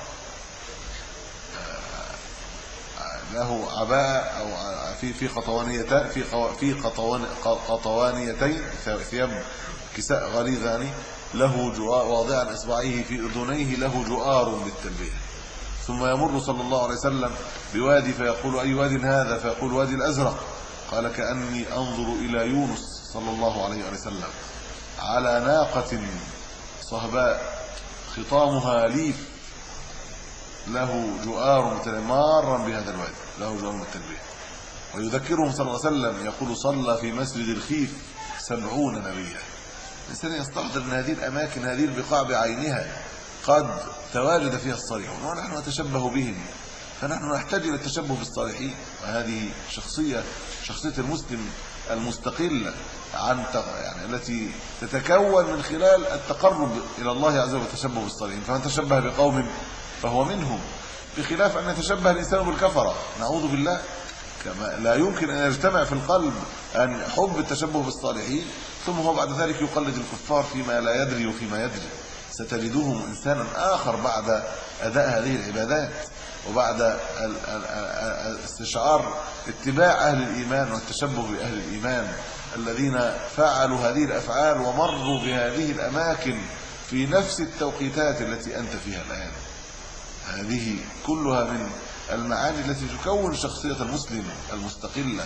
له عباءة أو في في قطوانيتين في في قطوان قطوانيتين ثياب كساء غليظان، له جؤار واضعا إصبعيه في أذنيه، له جؤار بالتلبية. ثم يمر صلى الله عليه وسلم بوادي فيقول: أي واد هذا؟ فيقول: وادي الأزرق. قال: كأني أنظر إلى يونس صلى الله عليه وسلم على ناقة صهباء خطامها ليف، له جؤار مارا بهذا الوادي، له جؤار بالتلبية. ويذكرهم صلى الله عليه وسلم يقول: صلى في مسجد الخيف سبعون نبيا. الإنسان يستحضر من هذه الأماكن، هذه البقاع بعينها قد تواجد فيها الصالحون، ونحن نتشبه بهم، فنحن نحتاج إلى التشبه بالصالحين. وهذه شخصية شخصية المسلم المستقلة عن يعني التي تتكون من خلال التقرب إلى الله عز وجل والتشبه بالصالحين. فمن تشبه بقوم فهو منهم، بخلاف أن يتشبه الإنسان بالكفرة، نعوذ بالله. كما لا يمكن أن يجتمع في القلب أن حب التشبه بالصالحين ثم هو بعد ذلك يقلد الكفار فيما لا يدري وفيما يدري. ستجدهم إنسانا آخر بعد أداء هذه العبادات، وبعد استشعار اتباع أهل الإيمان والتشبه بأهل الإيمان الذين فعلوا هذه الأفعال ومروا بهذه الأماكن في نفس التوقيتات التي أنت فيها الآن. هذه كلها من المعاني التي تكون شخصية المسلم المستقلة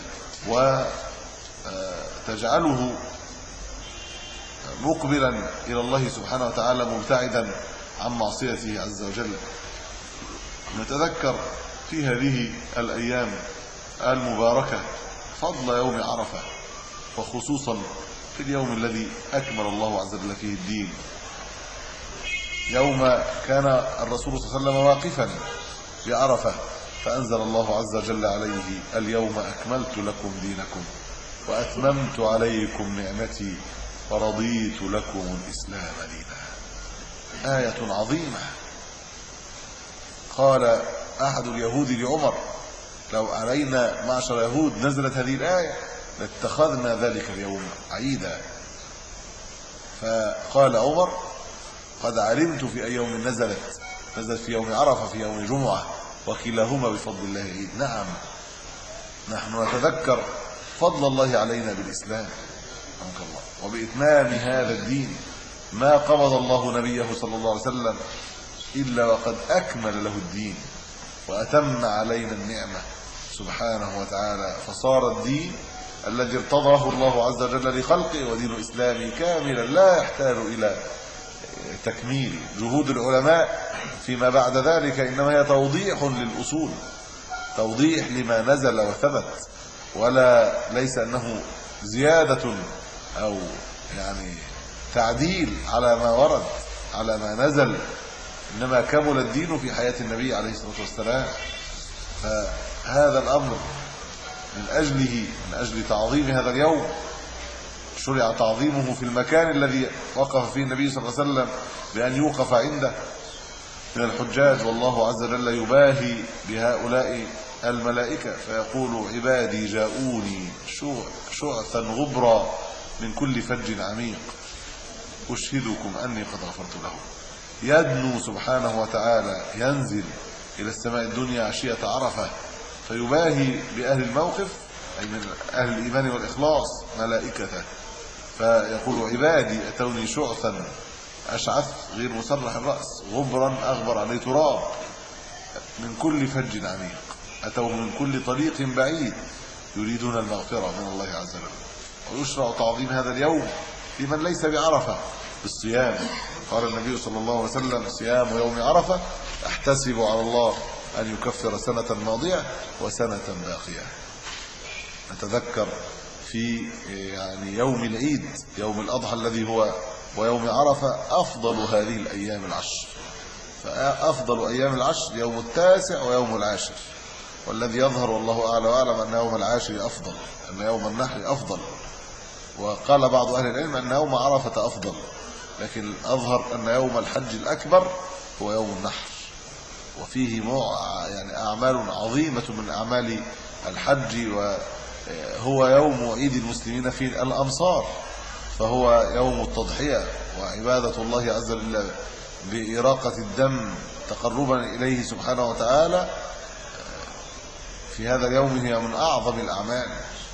وتجعله مقبلا إلى الله سبحانه وتعالى مبتعدا عن معصيته عز وجل. نتذكر في هذه الأيام المباركة فضل يوم عرفة، وخصوصا في اليوم الذي أكمل الله عز وجل فيه الدين، يوم كان الرسول صلى الله عليه وسلم واقفا بعرفة فأنزل الله عز وجل عليه: اليوم أكملت لكم دينكم وأتممت عليكم نعمتي ورضيت لكم الإسلام دينا. آية عظيمة. قال أحد اليهود لعمر: لو علينا معشر يهود نزلت هذه الآية لاتخذنا ذلك اليوم عيدا. فقال عمر: قد علمت في أي يوم نزلت، نزلت في يوم عرفة في يوم جمعة، وكلاهما بفضل الله عيد. نعم، نحن نتذكر فضل الله علينا بالإسلام الله وبإتمام هذا الدين. ما قبض الله نبيه صلى الله عليه وسلم إلا وقد أكمل له الدين وأتم علينا النعمة سبحانه وتعالى، فصار الدين الذي ارتضاه الله عز وجل لخلقه ودين إسلامي كاملا لا يحتاج إلى تكميل. جهود العلماء فيما بعد ذلك إنما هي توضيح للأصول، توضيح لما نزل وثبت، ولا ليس أنه زيادة أو يعني تعديل على ما ورد على ما نزل، إنما كمل الدين في حياة النبي عليه الصلاة والسلام. فهذا الأمر من أجله من أجل تعظيم هذا اليوم شرع تعظيمه في المكان الذي وقف فيه النبي صلى الله عليه وسلم بأن يوقف عنده من الحجاج، والله عز وجل يباهي بهؤلاء الملائكة فيقول: عبادي جاءوني شعثا غبرا من كل فج عميق أشهدكم أني قد غفرت لهم. يدنو سبحانه وتعالى، ينزل إلى السماء الدنيا عشية عرفة فيباهي بأهل الموقف أي من أهل الإيمان والإخلاص ملائكته، فيقول عبادي أتوني شعثا أشعث غير مسرح الرأس غبرا أغبر عليه تراب من كل فج عميق أتوا من كل طريق بعيد يريدون المغفرة من الله عز وجل. ويشرع تعظيم هذا اليوم لمن ليس بعرفة بالصيام. قال النبي صلى الله عليه وسلم صيام يوم عرفة احتسب على الله أن يكفر سنة ماضية وسنة باقية. نتذكر في يعني يوم العيد يوم الأضحى الذي هو ويوم عرفة أفضل هذه الأيام العشر. فأفضل أيام العشر يوم التاسع ويوم العاشر، والذي يظهر والله أعلى وأعلم أن يوم العاشر أفضل، أن يوم النحر أفضل، وقال بعض أهل العلم أن يوم عرفة أفضل، لكن أظهر أن يوم الحج الأكبر هو يوم النحر، وفيه يعني أعمال عظيمة من أعمال الحج، وهو يوم عيد المسلمين في الأمصار، فهو يوم التضحية وعبادة الله عز وجل بإراقة الدم تقربا إليه سبحانه وتعالى. في هذا اليوم هي من أعظم الأعمال،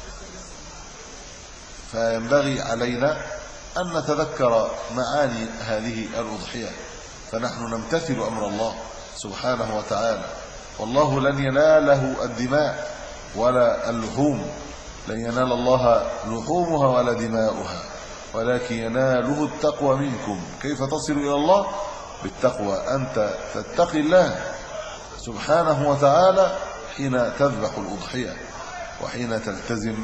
فينبغي علينا أن نتذكر معاني هذه الأضحية، فنحن نمتثل أمر الله سبحانه وتعالى. والله لن يناله الدماء ولا اللحوم، لن ينال الله لحومها ولا دماؤها، ولكن يناله التقوى منكم. كيف تصل إلى الله؟ بالتقوى. أنت تتقي الله سبحانه وتعالى حين تذبح الأضحية وحين تلتزم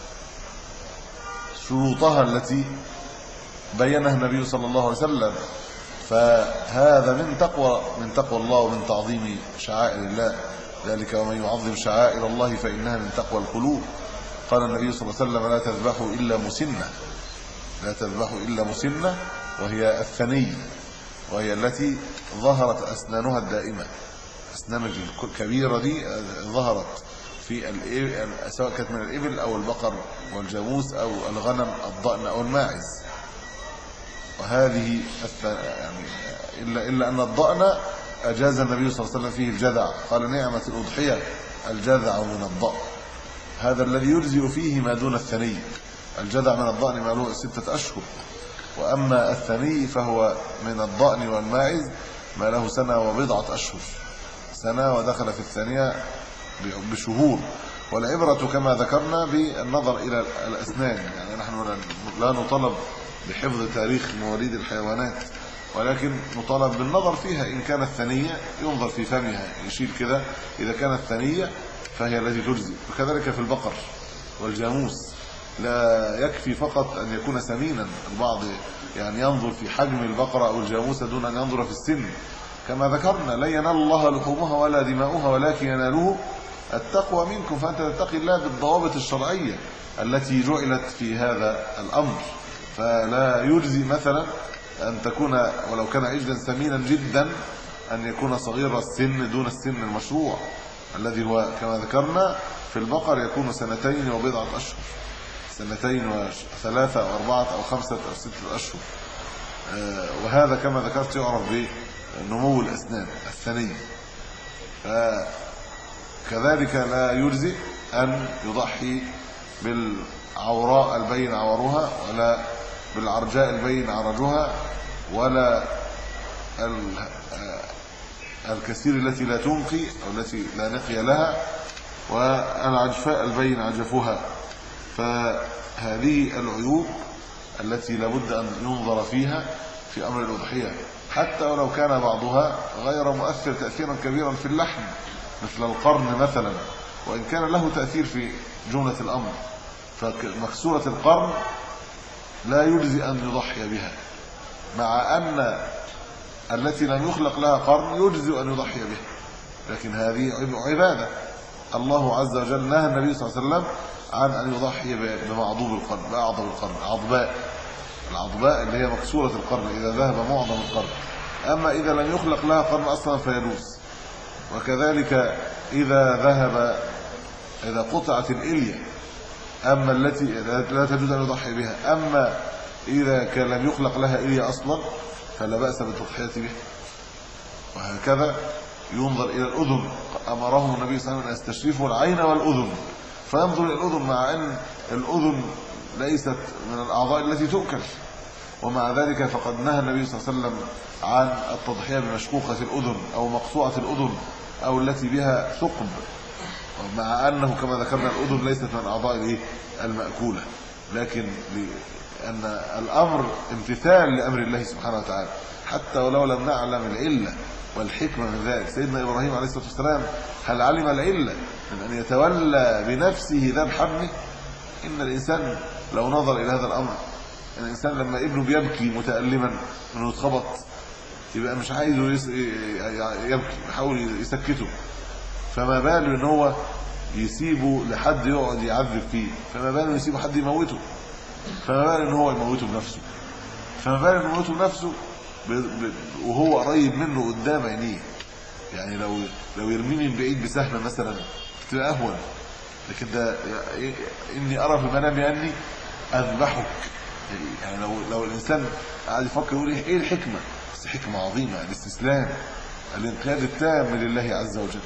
شروطها التي بينها النبي صلى الله عليه وسلم. فهذا من تقوى من تقوى الله ومن تعظيم شعائر الله. ذلك ومن يعظم شعائر الله فإنها من تقوى القلوب. قال النبي صلى الله عليه وسلم لا تذبحوا إلا مسنة، لا تذبحوا إلا مسنة، وهي الثني، وهي التي ظهرت أسنانها الدائمة. أسنان الكبيرة دي ظهرت في الإبل، سواء كانت من الإبل أو البقر والجاموس أو الغنم الضأن أو الماعز. وهذه يعني إلا إلا أن الضأن أجاز النبي صلى الله عليه وسلم فيه الجذع، قال نعمة الأضحية الجذع من الضأن، هذا الذي يجزئ فيه ما دون الثني. الجذع من الضأن ما له ستة أشهر، وأما الثني فهو من الضأن والماعز ما له سنة وبضعة أشهر، سنة ودخل في الثانية بشهور. والعبرة كما ذكرنا بالنظر إلى الأسنان، يعني نحن لا نطلب بحفظ تاريخ مواليد الحيوانات، ولكن نطالب بالنظر فيها. إن كانت ثنية ينظر في فمها، يشيل كده، إذا كانت ثنية فهي التي تجزي. وكذلك في البقر والجاموس لا يكفي فقط أن يكون سمينا، البعض يعني ينظر في حجم البقرة أو الجاموس دون أن ينظر في السن. كما ذكرنا لا ينال الله لحومها ولا دماؤها ولكن يناله التقوى منكم. فأنت تتقي الله بالضوابط الشرعية التي جعلت في هذا الأمر. فلا يجزي مثلا أن تكون ولو كان عجلا سمينا جدا أن يكون صغير السن دون السن المشروع الذي هو كما ذكرنا في البقر يكون سنتين وبضعة أشهر، سنتين وثلاثة أو أربعة أو خمسة أو ستة أشهر. وهذا كما ذكرت يعرف بنمو الأسنان الثني. فكذلك لا يجزي أن يضحي بالعوراء البين عورها، ولا بالعرجاء البين عرجها، ولا الكثير التي لا تنقي أو التي لا نقي لها، والعجفاء البين عجفها. فهذه العيوب التي لابد أن ينظر فيها في أمر الأضحية، حتى ولو كان بعضها غير مؤثر تأثيرا كبيرا في اللحم، مثل القرن مثلا، وإن كان له تأثير في جملة الأمر. فمكسورة القرن لا يجزي أن يضحي بها، مع أن التي لم يخلق لها قرن يجزي أن يضحي بها، لكن هذه عبادة. الله عز وجل نهى النبي صلى الله عليه وسلم عن أن يضحي بمعضوب القرن، بأعضب القرن، عضباء. العضباء اللي هي مكسورة القرن إذا ذهب معظم القرن، أما إذا لم يخلق لها قرن أصلا فيجوز. وكذلك إذا ذهب إذا قطعت الإلية، أما التي لا تجوز أن يضحي بها. أما إذا كان لم يخلق لها إلية أصلا فلا بأس بالتضحية بها. وهكذا ينظر إلى الأذن، أمرهم النبي صلى الله عليه وسلم أن يستشرفوا العين والأذن، فينظر إلى الأذن، مع أن الأذن ليست من الأعضاء التي تؤكل، ومع ذلك فقد نهى النبي صلى الله عليه وسلم عن التضحية بمشقوقة الأذن أو مقطوعة الأذن أو التي بها ثقب، مع أنه كما ذكرنا الأذن ليست من الأعضاء المأكولة، لكن لأن الأمر امتثال لأمر الله سبحانه وتعالى حتى ولو لم نعلم العلة والحكمة من ذلك. سيدنا إبراهيم عليه الصلاة والسلام هل علم العلة من أن يتولى بنفسه ذبح ابنه؟ إن الإنسان لو نظر إلى هذا الأمر، الإنسان لما ابنه بيبكي متألما أنه يتخبط يبقى مش عايزه يبكي، يحاول يسكته، فما باله ان هو يسيبه لحد يقعد يعذب فيه، فما باله يسيبه حد يموته، فما باله ان هو يموته بنفسه، فما باله انه يموته بنفسه وهو قريب منه قدام عينيه. يعني لو لو يرميني من بعيد بسهم مثلا تبقى اهون، لكن ده اني ارى في المنام اني اذبحك. يعني لو لو الانسان قاعد يفكر يقول ايه الحكمه، بس حكمه عظيمه، الاستسلام، الانقياد التام لله عز وجل،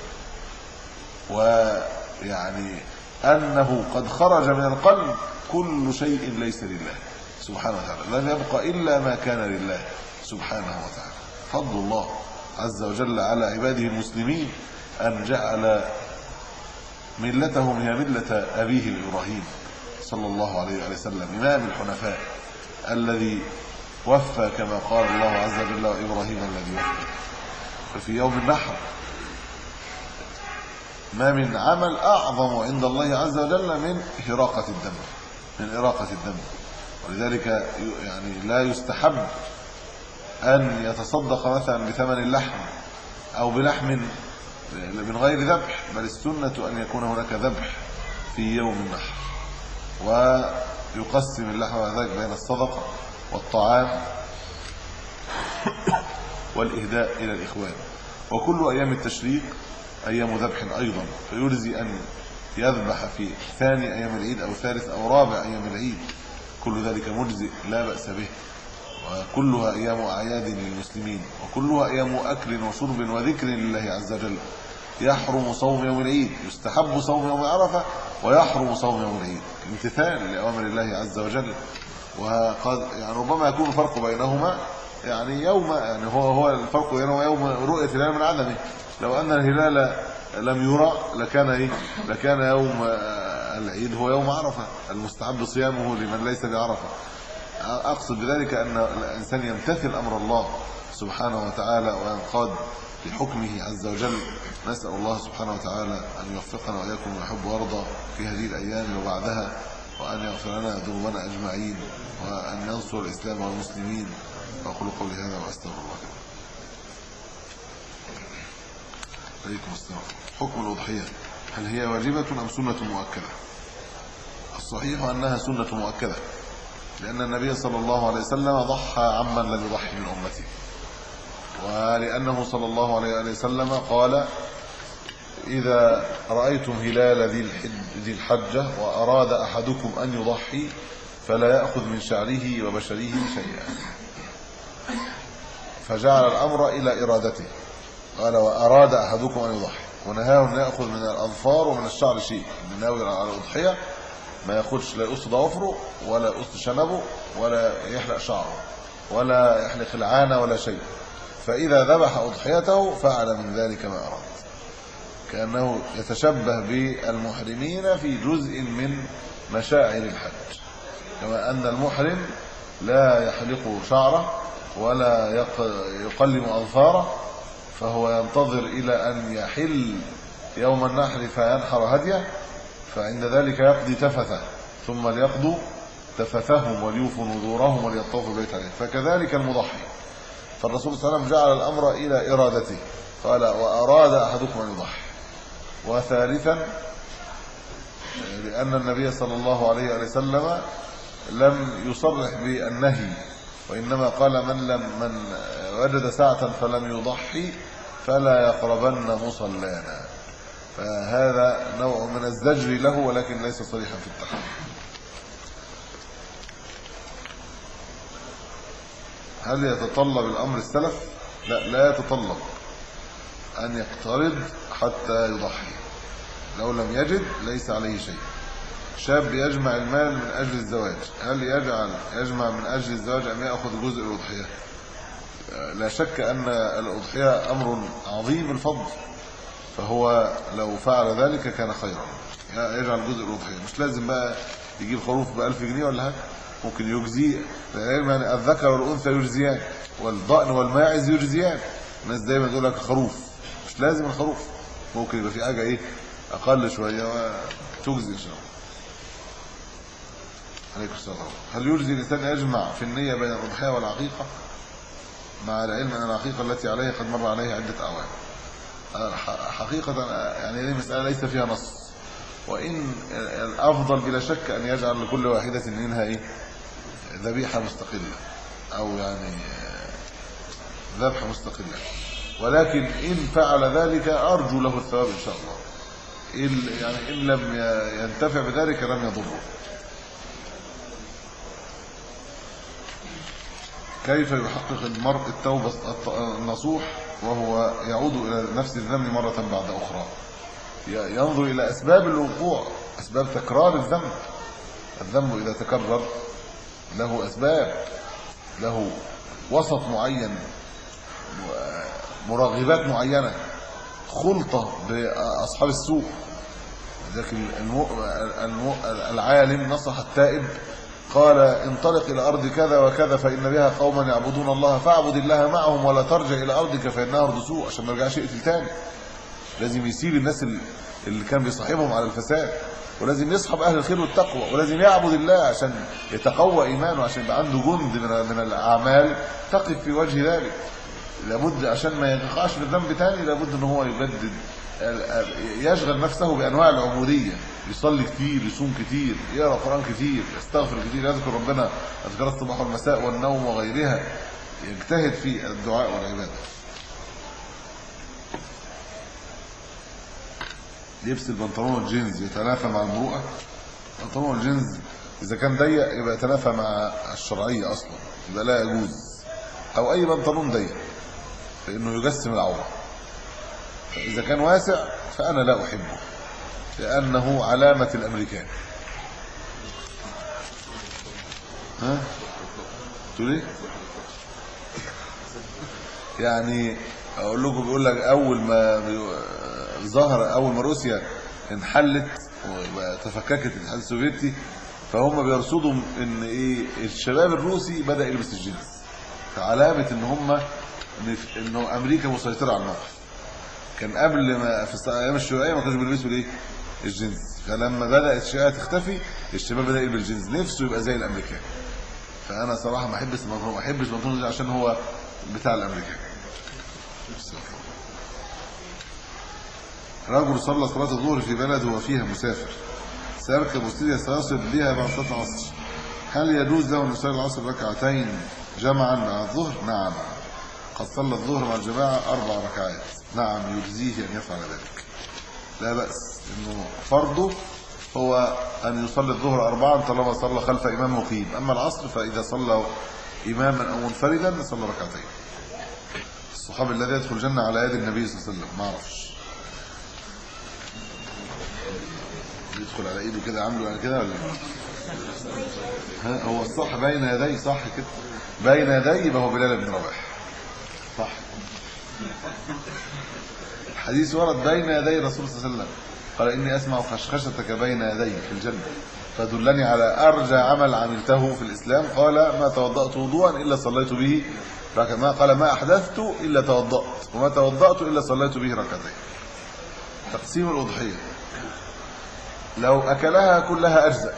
ويعني أنه قد خرج من القلب كل شيء ليس لله سبحانه وتعالى، لم يبقى إلا ما كان لله سبحانه وتعالى. فضل الله عز وجل على عباده المسلمين أن جعل ملتهم هي ملة أبيه الإبراهيم صلى الله عليه وسلم، إمام الحنفاء الذي وفى كما قال الله عز وجل وإبراهيم الذي وفى. ففي يوم النحر ما من عمل أعظم عند الله عز وجل من إراقة الدم، من إراقة الدم. ولذلك يعني لا يستحب أن يتصدق مثلا بثمن اللحم أو بلحم من غير ذبح، بل السنة أن يكون هناك ذبح في يوم النحر، ويقسم اللحم وذلك بين الصدقة والطعام والإهداء إلى الإخوان. وكل أيام التشريق أيام ذبح أيضا، فيرزي أن يذبح في ثاني أيام العيد أو ثالث أو رابع أيام العيد، كل ذلك مجزئ لا بأس به، وكلها أيام أعياد للمسلمين، وكلها أيام أكل وشرب وذكر لله عز وجل. يحرم صوم يوم العيد، يستحب صوم يوم عرفة، ويحرم صوم يوم العيد امتثال لأوامر الله عز وجل. وقد يعني ربما يكون الفرق بينهما يعني يوم، يعني هو هو الفرق بينهما يوم رؤية الهلال من عدمه. لو أن الهلال لم يرى لكان ايه لكان يوم العيد هو يوم عرفة المستحب صيامه لمن ليس بعرفة. أقصد بذلك أن الإنسان يمتثل أمر الله سبحانه وتعالى وينقاد لحكمه عز وجل. نسأل الله سبحانه وتعالى أن يوفقنا وإياكم ويحب ويرضى في هذه الأيام وبعدها، وأن يغفر لنا ذنوبنا أجمعين، وأن ينصر الإسلام والمسلمين. وأقول قولي هذا وأستغفر الله. عليكم السلام. حكم الأضحية، هل هي واجبة أم سنة مؤكدة؟ الصحيح أنها سنة مؤكدة، لأن النبي صلى الله عليه وسلم ضحى عمن لم يضحي من أمته، ولأنه صلى الله عليه وسلم قال: إذا رأيتم هلال ذي الحجة وأراد أحدكم أن يضحي فلا يأخذ من شعره وبشره شيئا، فجعل الأمر إلى إرادته، قال: وأراد أحدكم أن يضحي، ونهاه أن يأخذ من الأظفار ومن الشعر شيء. الناوي على الأضحية ما ياخدش لا يقص ضوافره ولا يقص شنبه ولا يحلق شعره ولا يحلق العانة ولا شيء، فإذا ذبح أضحيته فعل من ذلك ما أراد، كأنه يتشبه بالمحرمين في جزء من مشاعر الحج، كما أن المحرم لا يحلق شعره ولا يقلم أظفاره، فهو ينتظر إلى أن يحل يوم النحر فينحر هديه، فعند ذلك يقضي تفثه، ثم ليقضوا تفثهم وليوفوا نذورهم وليطوفوا البيت عليه. فكذلك المضحي، فالرسول صلى الله عليه وسلم جعل الأمر إلى إرادته، قال: وأراد أحدكم أن يضحي. وثالثا لأن النبي صلى الله عليه وسلم لم يصرح بالنهي، وإنما قال: من لم من وجد ساعة فلم يضحي فلا يقربن مصلانا، فهذا نوع من الزجر له ولكن ليس صريحا في التحريم. هل يتطلب الأمر السلف؟ لا، لا يتطلب أن يقترض حتى يضحي، لو لم يجد ليس عليه شيء. شاب يجمع المال من أجل الزواج، هل يجعل يجمع من أجل الزواج أم يأخذ جزء الأضحية؟ لا شك أن الأضحية أمر عظيم الفضل، فهو لو فعل ذلك كان خيرا، يجعل جزء الأضحية. مش لازم بقى يجيب خروف بألف جنيه ولا حاجة، ممكن يجزي، يعني الذكر والأنثى يجزيان والضأن والماعز يجزيان. الناس دايما تقول لك خروف، مش لازم الخروف، ممكن يبقى في حاجة ايه أقل شوية وتجزي إن شاء الله. عليكم السلام. هل يجزي الإنسان يجمع في النية بين الأضحية والعقيقة مع العلم أن العقيقة التي عليه قد مر عليها عدة أعوام؟ حقيقة يعني هذه مسألة ليس فيها نص، وإن الأفضل بلا شك أن يجعل لكل واحدة منها إيه ذبيحة مستقلة أو يعني ذبح مستقلة، ولكن إن فعل ذلك أرجو له الثواب إن شاء الله. إن يعني إن لم ينتفع بذلك لم يضره. كيف يحقق المرء التوبة النصوح وهو يعود إلى نفس الذنب مرة بعد أخرى؟ ينظر إلى أسباب الوقوع، أسباب تكرار الذنب. الذنب إذا تكرر له أسباب، له وسط معين، مراغبات معينة، خلطة بأصحاب السوء. لكن العالم نصح التائب قال انطلق إلى أرض كذا وكذا فإن بها قوما يعبدون الله فاعبد الله معهم ولا ترجع إلى أرضك فإنها أرض سوء، عشان ما يرجعش يقتل تاني. لازم يسيب الناس اللي كان بيصاحبهم على الفساد، ولازم يصحب أهل الخير والتقوى، ولازم يعبد الله عشان يتقوى إيمانه، عشان يبقى عنده جند من الأعمال تقف في وجه ذلك. لابد عشان ما يقعش في الذنب تاني لابد ان هو يجدد، يشغل نفسه بانواع العبوديه، يصلي كتير، يصوم كتير، يقرا قران كتير، يستغفر كتير، يذكر ربنا اذكار الصباح والمساء والنوم وغيرها، يجتهد في الدعاء والعباده. لبس البنطلون الجينز يتنافى مع المروءه؟ البنطلون الجينز اذا كان ضيق يبقى يتنافى مع الشرعيه اصلا، يبقى لا يجوز، او اي بنطلون ضيق لانه يجسم العوره. فاذا كان واسع فانا لا احبه لانه علامه الامريكان. ها تقول ايه؟ يعني اقول لكم بيقول لك اول ما ظهر، اول ما روسيا انحلت وتفككت الاتحاد السوفيتي، فهم بيرصدوا ان ايه الشباب الروسي بدا يلبس الجينز كعلامه ان هم انه امريكا مسيطره على الموقف. كان قبل ما في ايام الشيوعيه ما كانوش بيلبسوا ليه الجينز، فلما بدات الشيوعيه تختفي الشباب بدا يلبس الجينز، نفسه يبقى زي الامريكان. فانا صراحه ما احبش البنطلون، ما احبش البنطلون عشان هو بتاع الامريكان. رجل صلى صلاه الظهر في بلد وفيها مسافر، سيركب وسيله سيصل بها بعد صلاه العصر، هل يجوز له ان يصلي العصر ركعتين جمعا مع الظهر؟ نعم، قد صلى الظهر مع الجماعه اربع ركعات، نعم يجزيه ان يفعل ذلك، لا باس. انه فرضه هو ان يصلي الظهر اربعا طالما صلى خلف امام مقيم، اما العصر فاذا صلى اماما او منفردا صلى ركعتين. الصحابي الذي يدخل الجنه على يد النبي صلى الله عليه وسلم، ما اعرفش يدخل على ايده كده عامله يعني كده ولا ها؟ هو الصح بين يديه، صح كده بين يديه يبقى هو بلال بن رباح، صح. الحديث ورد بين يدي الرسول صلى الله عليه وسلم، قال اني اسمع خشخشتك بين يدي في الجنه فدلني على ارجى عمل عملته في الاسلام، قال ما توضأت وضوءا الا صليت به ركعتين، ما قال ما احدثت الا توضأت، وما توضأت الا صليت به ركعتين. تقسيم الاضحيه، لو اكلها كلها اجزاء،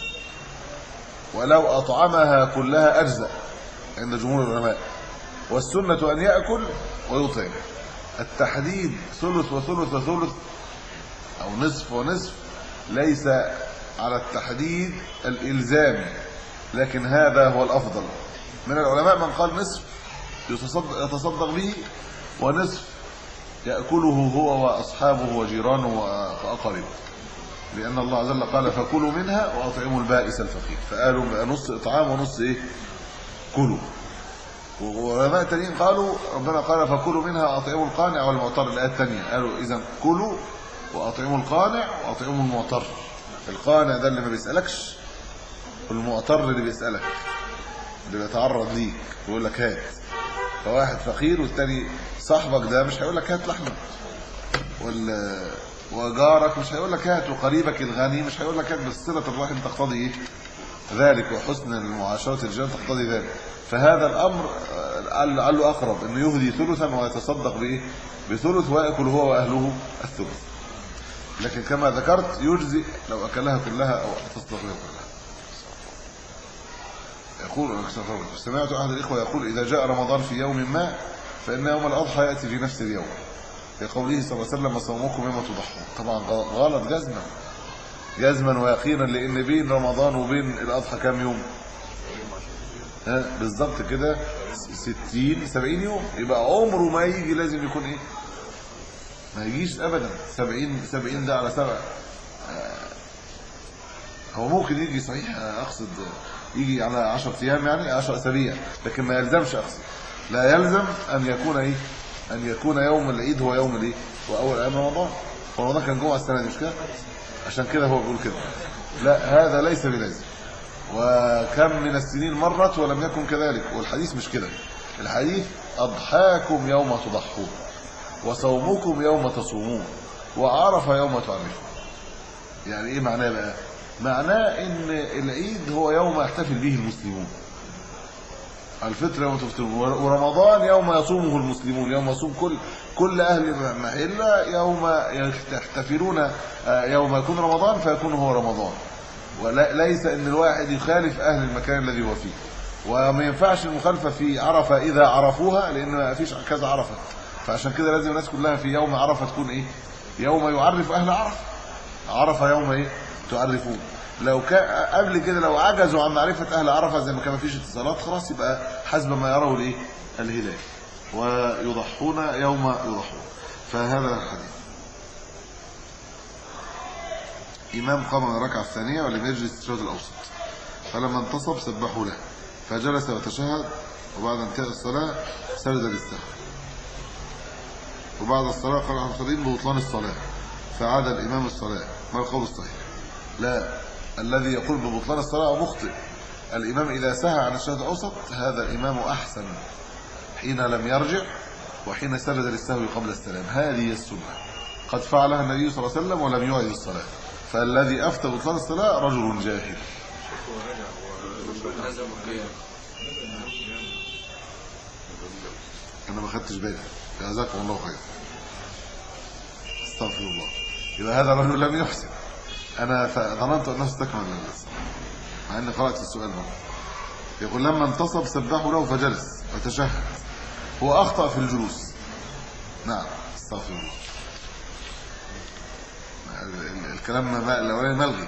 ولو اطعمها كلها اجزاء عند جمهور العلماء، والسنه ان ياكل ويطعم. التحديد ثلث وثلث وثلث او نصف ونصف ليس على التحديد الالزامي، لكن هذا هو الافضل. من العلماء من قال نصف يتصدق, يتصدق به، ونصف ياكله هو واصحابه وجيرانه واقاربه، لان الله عز وجل قال فكلوا منها واطعموا البائس الفقير، فقالوا نص اطعام ونص ايه كلوا. وعلماء تانيين قالوا ربنا قال فكلوا منها اطعموا القانع والمعتر، الايه الثانيه قالوا اذا كلوا واطعموا القانع واطعموا المعتر، القانع ده اللي ما بيسألكش، والمعتر اللي بيسألك اللي بيتعرض ليك ويقول لك هات. فواحد فقير والتاني صاحبك ده مش هيقول لك هات لحمه، ولا وجارك مش هيقول لك هات، وقريبك الغني مش هيقول لك هات. بس صله الرحم تقتضي ايه ذلك، وحسن المعاشره الجيران تقتضي ذلك. فهذا الامر قال له اقرب انه يهدي ثلثا ويتصدق بايه بثلث ويأكل هو واهله الثلث. لكن كما ذكرت يجزي لو اكلها كلها او تصدق بها كلها. يقول سمعت احد الاخوه يقول اذا جاء رمضان في يوم ما فان يوم الاضحى ياتي في نفس اليوم، لقوله صلى الله عليه وسلم صومكم يوم تضحون. طبعا غلط جزما جزما ويقينا، لان بين رمضان وبين الاضحى كام يوم؟ ها بالظبط كده ستين سبعين يوم. يبقى عمره ما يجي لازم يكون ايه، ما يجيش ابدا سبعين سبعين ده على سبع. هو ممكن يجي صحيح، اقصد يجي على عشرة ايام يعني عشرة اسابيع، لكن ما يلزمش. اقصد لا يلزم ان يكون ايه ان يكون يوم العيد هو يوم الايه واول ايام رمضان. رمضان كان جمعه السنه دي مش كده؟ عشان كده هو بيقول كده. لا هذا ليس بلازم، وكم من السنين مرت ولم يكن كذلك. والحديث مش كده، الحديث اضحاكم يوم تضحون وصومكم يوم تصومون وعرف يوم تعرفون. يعني ايه معناه بقى؟ معناه ان العيد هو يوم يحتفل به المسلمون، الفطر يوم تفطرون، ورمضان يوم يصومه المسلمون، يوم يصوم كل كل اهل محله، يوم يحتفلون يوم يكون رمضان فيكون هو رمضان. وليس ان الواحد يخالف اهل المكان الذي هو فيه. وما ينفعش المخالفه في عرفه اذا عرفوها، لان ما فيش كذا عرفه. فعشان كده لازم الناس كلها في يوم عرفه تكون ايه؟ يوم يعرف اهل عرفه. عرفه يوم ايه؟ تعرفون. لو كان قبل كده لو عجزوا عن معرفه اهل عرفه زي ما كان ما فيش اتصالات، خلاص يبقى حسب ما يروا الايه؟ الهلال. ويضحون يوم يضحون. فهذا الحديث. امام قام من الركعه الثانيه ولم يجلس التشهد الاوسط، فلما انتصب سبحوا له فجلس وتشهد، وبعد انتهاء الصلاه سجد للسهو، وبعد الصلاه قال المصلين ببطلان الصلاه فعاد الامام الصلاه. ما القول الصحيح؟ لا، الذي يقول ببطلان الصلاه مخطئ. الامام اذا سهى عن التشهد الاوسط هذا الامام احسن حين لم يرجع وحين سجد للسهو قبل السلام. هذه السنه قد فعلها النبي صلى الله عليه وسلم ولم يعد الصلاه. فالذي افتى ببطلان الصلاه رجل جاهل. انا ما خدتش بالي، جزاكم الله خير. استغفر الله. يبقى هذا الرجل لم يحسن. انا ظننت انه استكمل الصلاه مع اني قرات السؤال ده. يقول لما انتصب سبحوا له فجلس وتشهد. هو اخطا في الجلوس. نعم استغفر الله. الكلام الاولاني ملغي.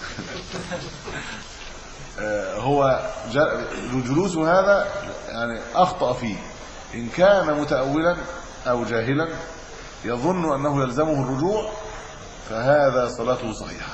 هو جلوسه هذا يعني اخطا فيه. ان كان متأولا او جاهلا يظن انه يلزمه الرجوع فهذا صلاته صحيحه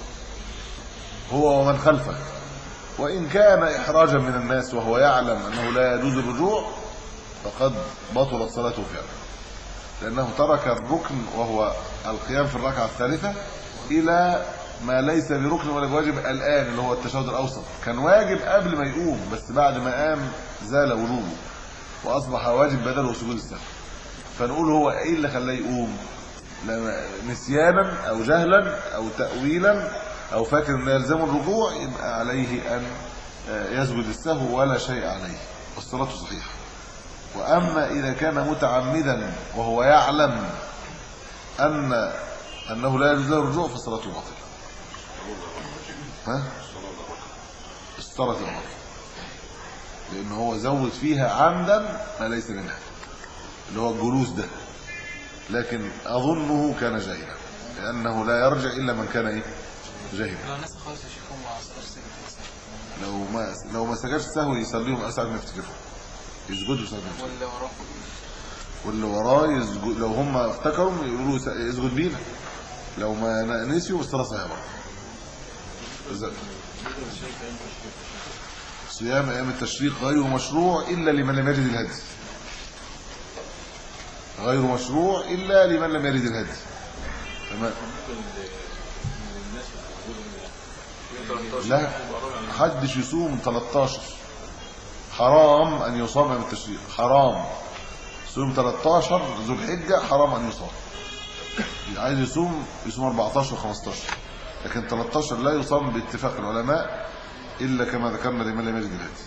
هو ومن خلفه. وان كان احراجا من الناس وهو يعلم انه لا يجوز الرجوع فقد بطلت صلاته فعلا، لانه ترك الركن وهو القيام في الركعه الثالثه الى ما ليس بركن ولا بواجب الان، اللي هو التشهد الاوسط. كان واجب قبل ما يقوم، بس بعد ما قام زال وجوبه واصبح واجب بدله سجود السهو. فنقول هو ايه اللي خلاه يقوم؟ نسيانا او جهلا او تاويلا او فاكر ان يلزم الرجوع، يبقى عليه ان يسجد السهو ولا شيء عليه والصلاه صحيحه. واما اذا كان متعمدا وهو يعلم ان انه لا يجوز له الرجوع فصلاته باطله. ها الصلاه باطله لان هو زود فيها عمدا ما ليس منها، اللي هو الجلوس ده. لكن اظنه كان جاهلا، لانه لا يرجع الا من كان ايه جاهلا. لو الناس خالص يا شيخ هم عصر لو ما لو ما سجدش سهو يصليهم اسعد ما يفتكروا، يسجدوا سجد. واللي وراه واللي وراه يسجد. لو هم افتكروا يقولوا يسجد بينا، لو ما نسيوا الصلاه صحيحه. صيام ايام التشريق غير مشروع الا لمن لم يجد الهدي. غير مشروع الا لمن لم يرد الهدي. تمام. لا محدش يصوم تلتاشر، حرام ان يصام من التشريق، حرام. صوم تلتاشر ذو الحجه حرام ان يصام. عايز يصوم يصوم اربعتاشر وخمستاشر، لكن تلتاشر لا يصام باتفاق العلماء الا كما ذكرنا لمن لم يجد الهدي.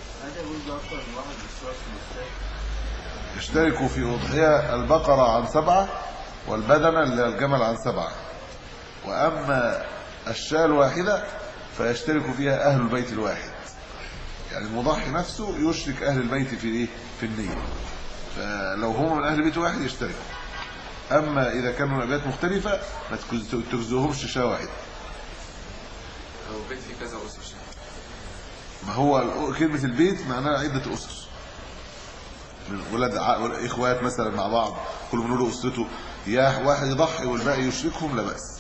يشتركوا في اضحيه البقره عن سبعه والبدنه اللي الجمل عن سبعه، واما الشاة الواحده فيشترك فيها اهل البيت الواحد. يعني المضحي نفسه يشرك اهل البيت في ايه؟ في النيه. فلو هم من اهل بيت واحد يشتركوا. اما اذا كانوا من ابيات مختلفه ما تجزوهمش شاة واحده. لو بيت فيه كذا اسر، ما هو كلمه البيت معناها عده اسر، ولاد اخوات مثلا مع بعض، كل من له اسرته، يا واحد يضحي والباقي يشركهم لا باس.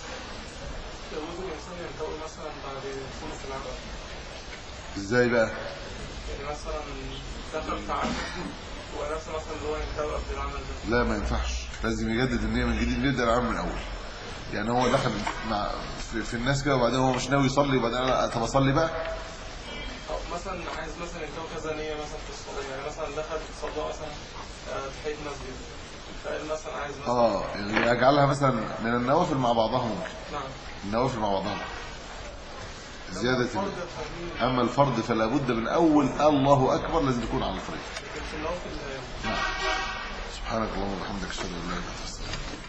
ازاي بقى؟ يعني مثلا دخل تعب ونفس مثلا اللي هو ينتوي قبل العمل ده. لا ما ينفعش، لازم يجدد النيه من جديد، يبدا العمل من اول. يعني هو دخل مع في, في الناس كده وبعدين هو مش ناوي يصلي، وبعدين انا طب اصلي بقى. او مثلا عايز مثلا ينتوي كذا نيه مثلا في الصلاه، يعني مثلا دخل صلاه مثلا تحيه مسجد، فقال مثلا عايز مثلا اه يعني يجعلها مثلا من النوافل مع بعضها ممكن. نعم النوافل مع بعضها زياده. اما الفرض فلا بد من اول الله اكبر لازم يكون على الفريق. لكن في النوافل نعم. سبحانك اللهم وبحمدك اشهد ان لا اله الا انت استغفرك.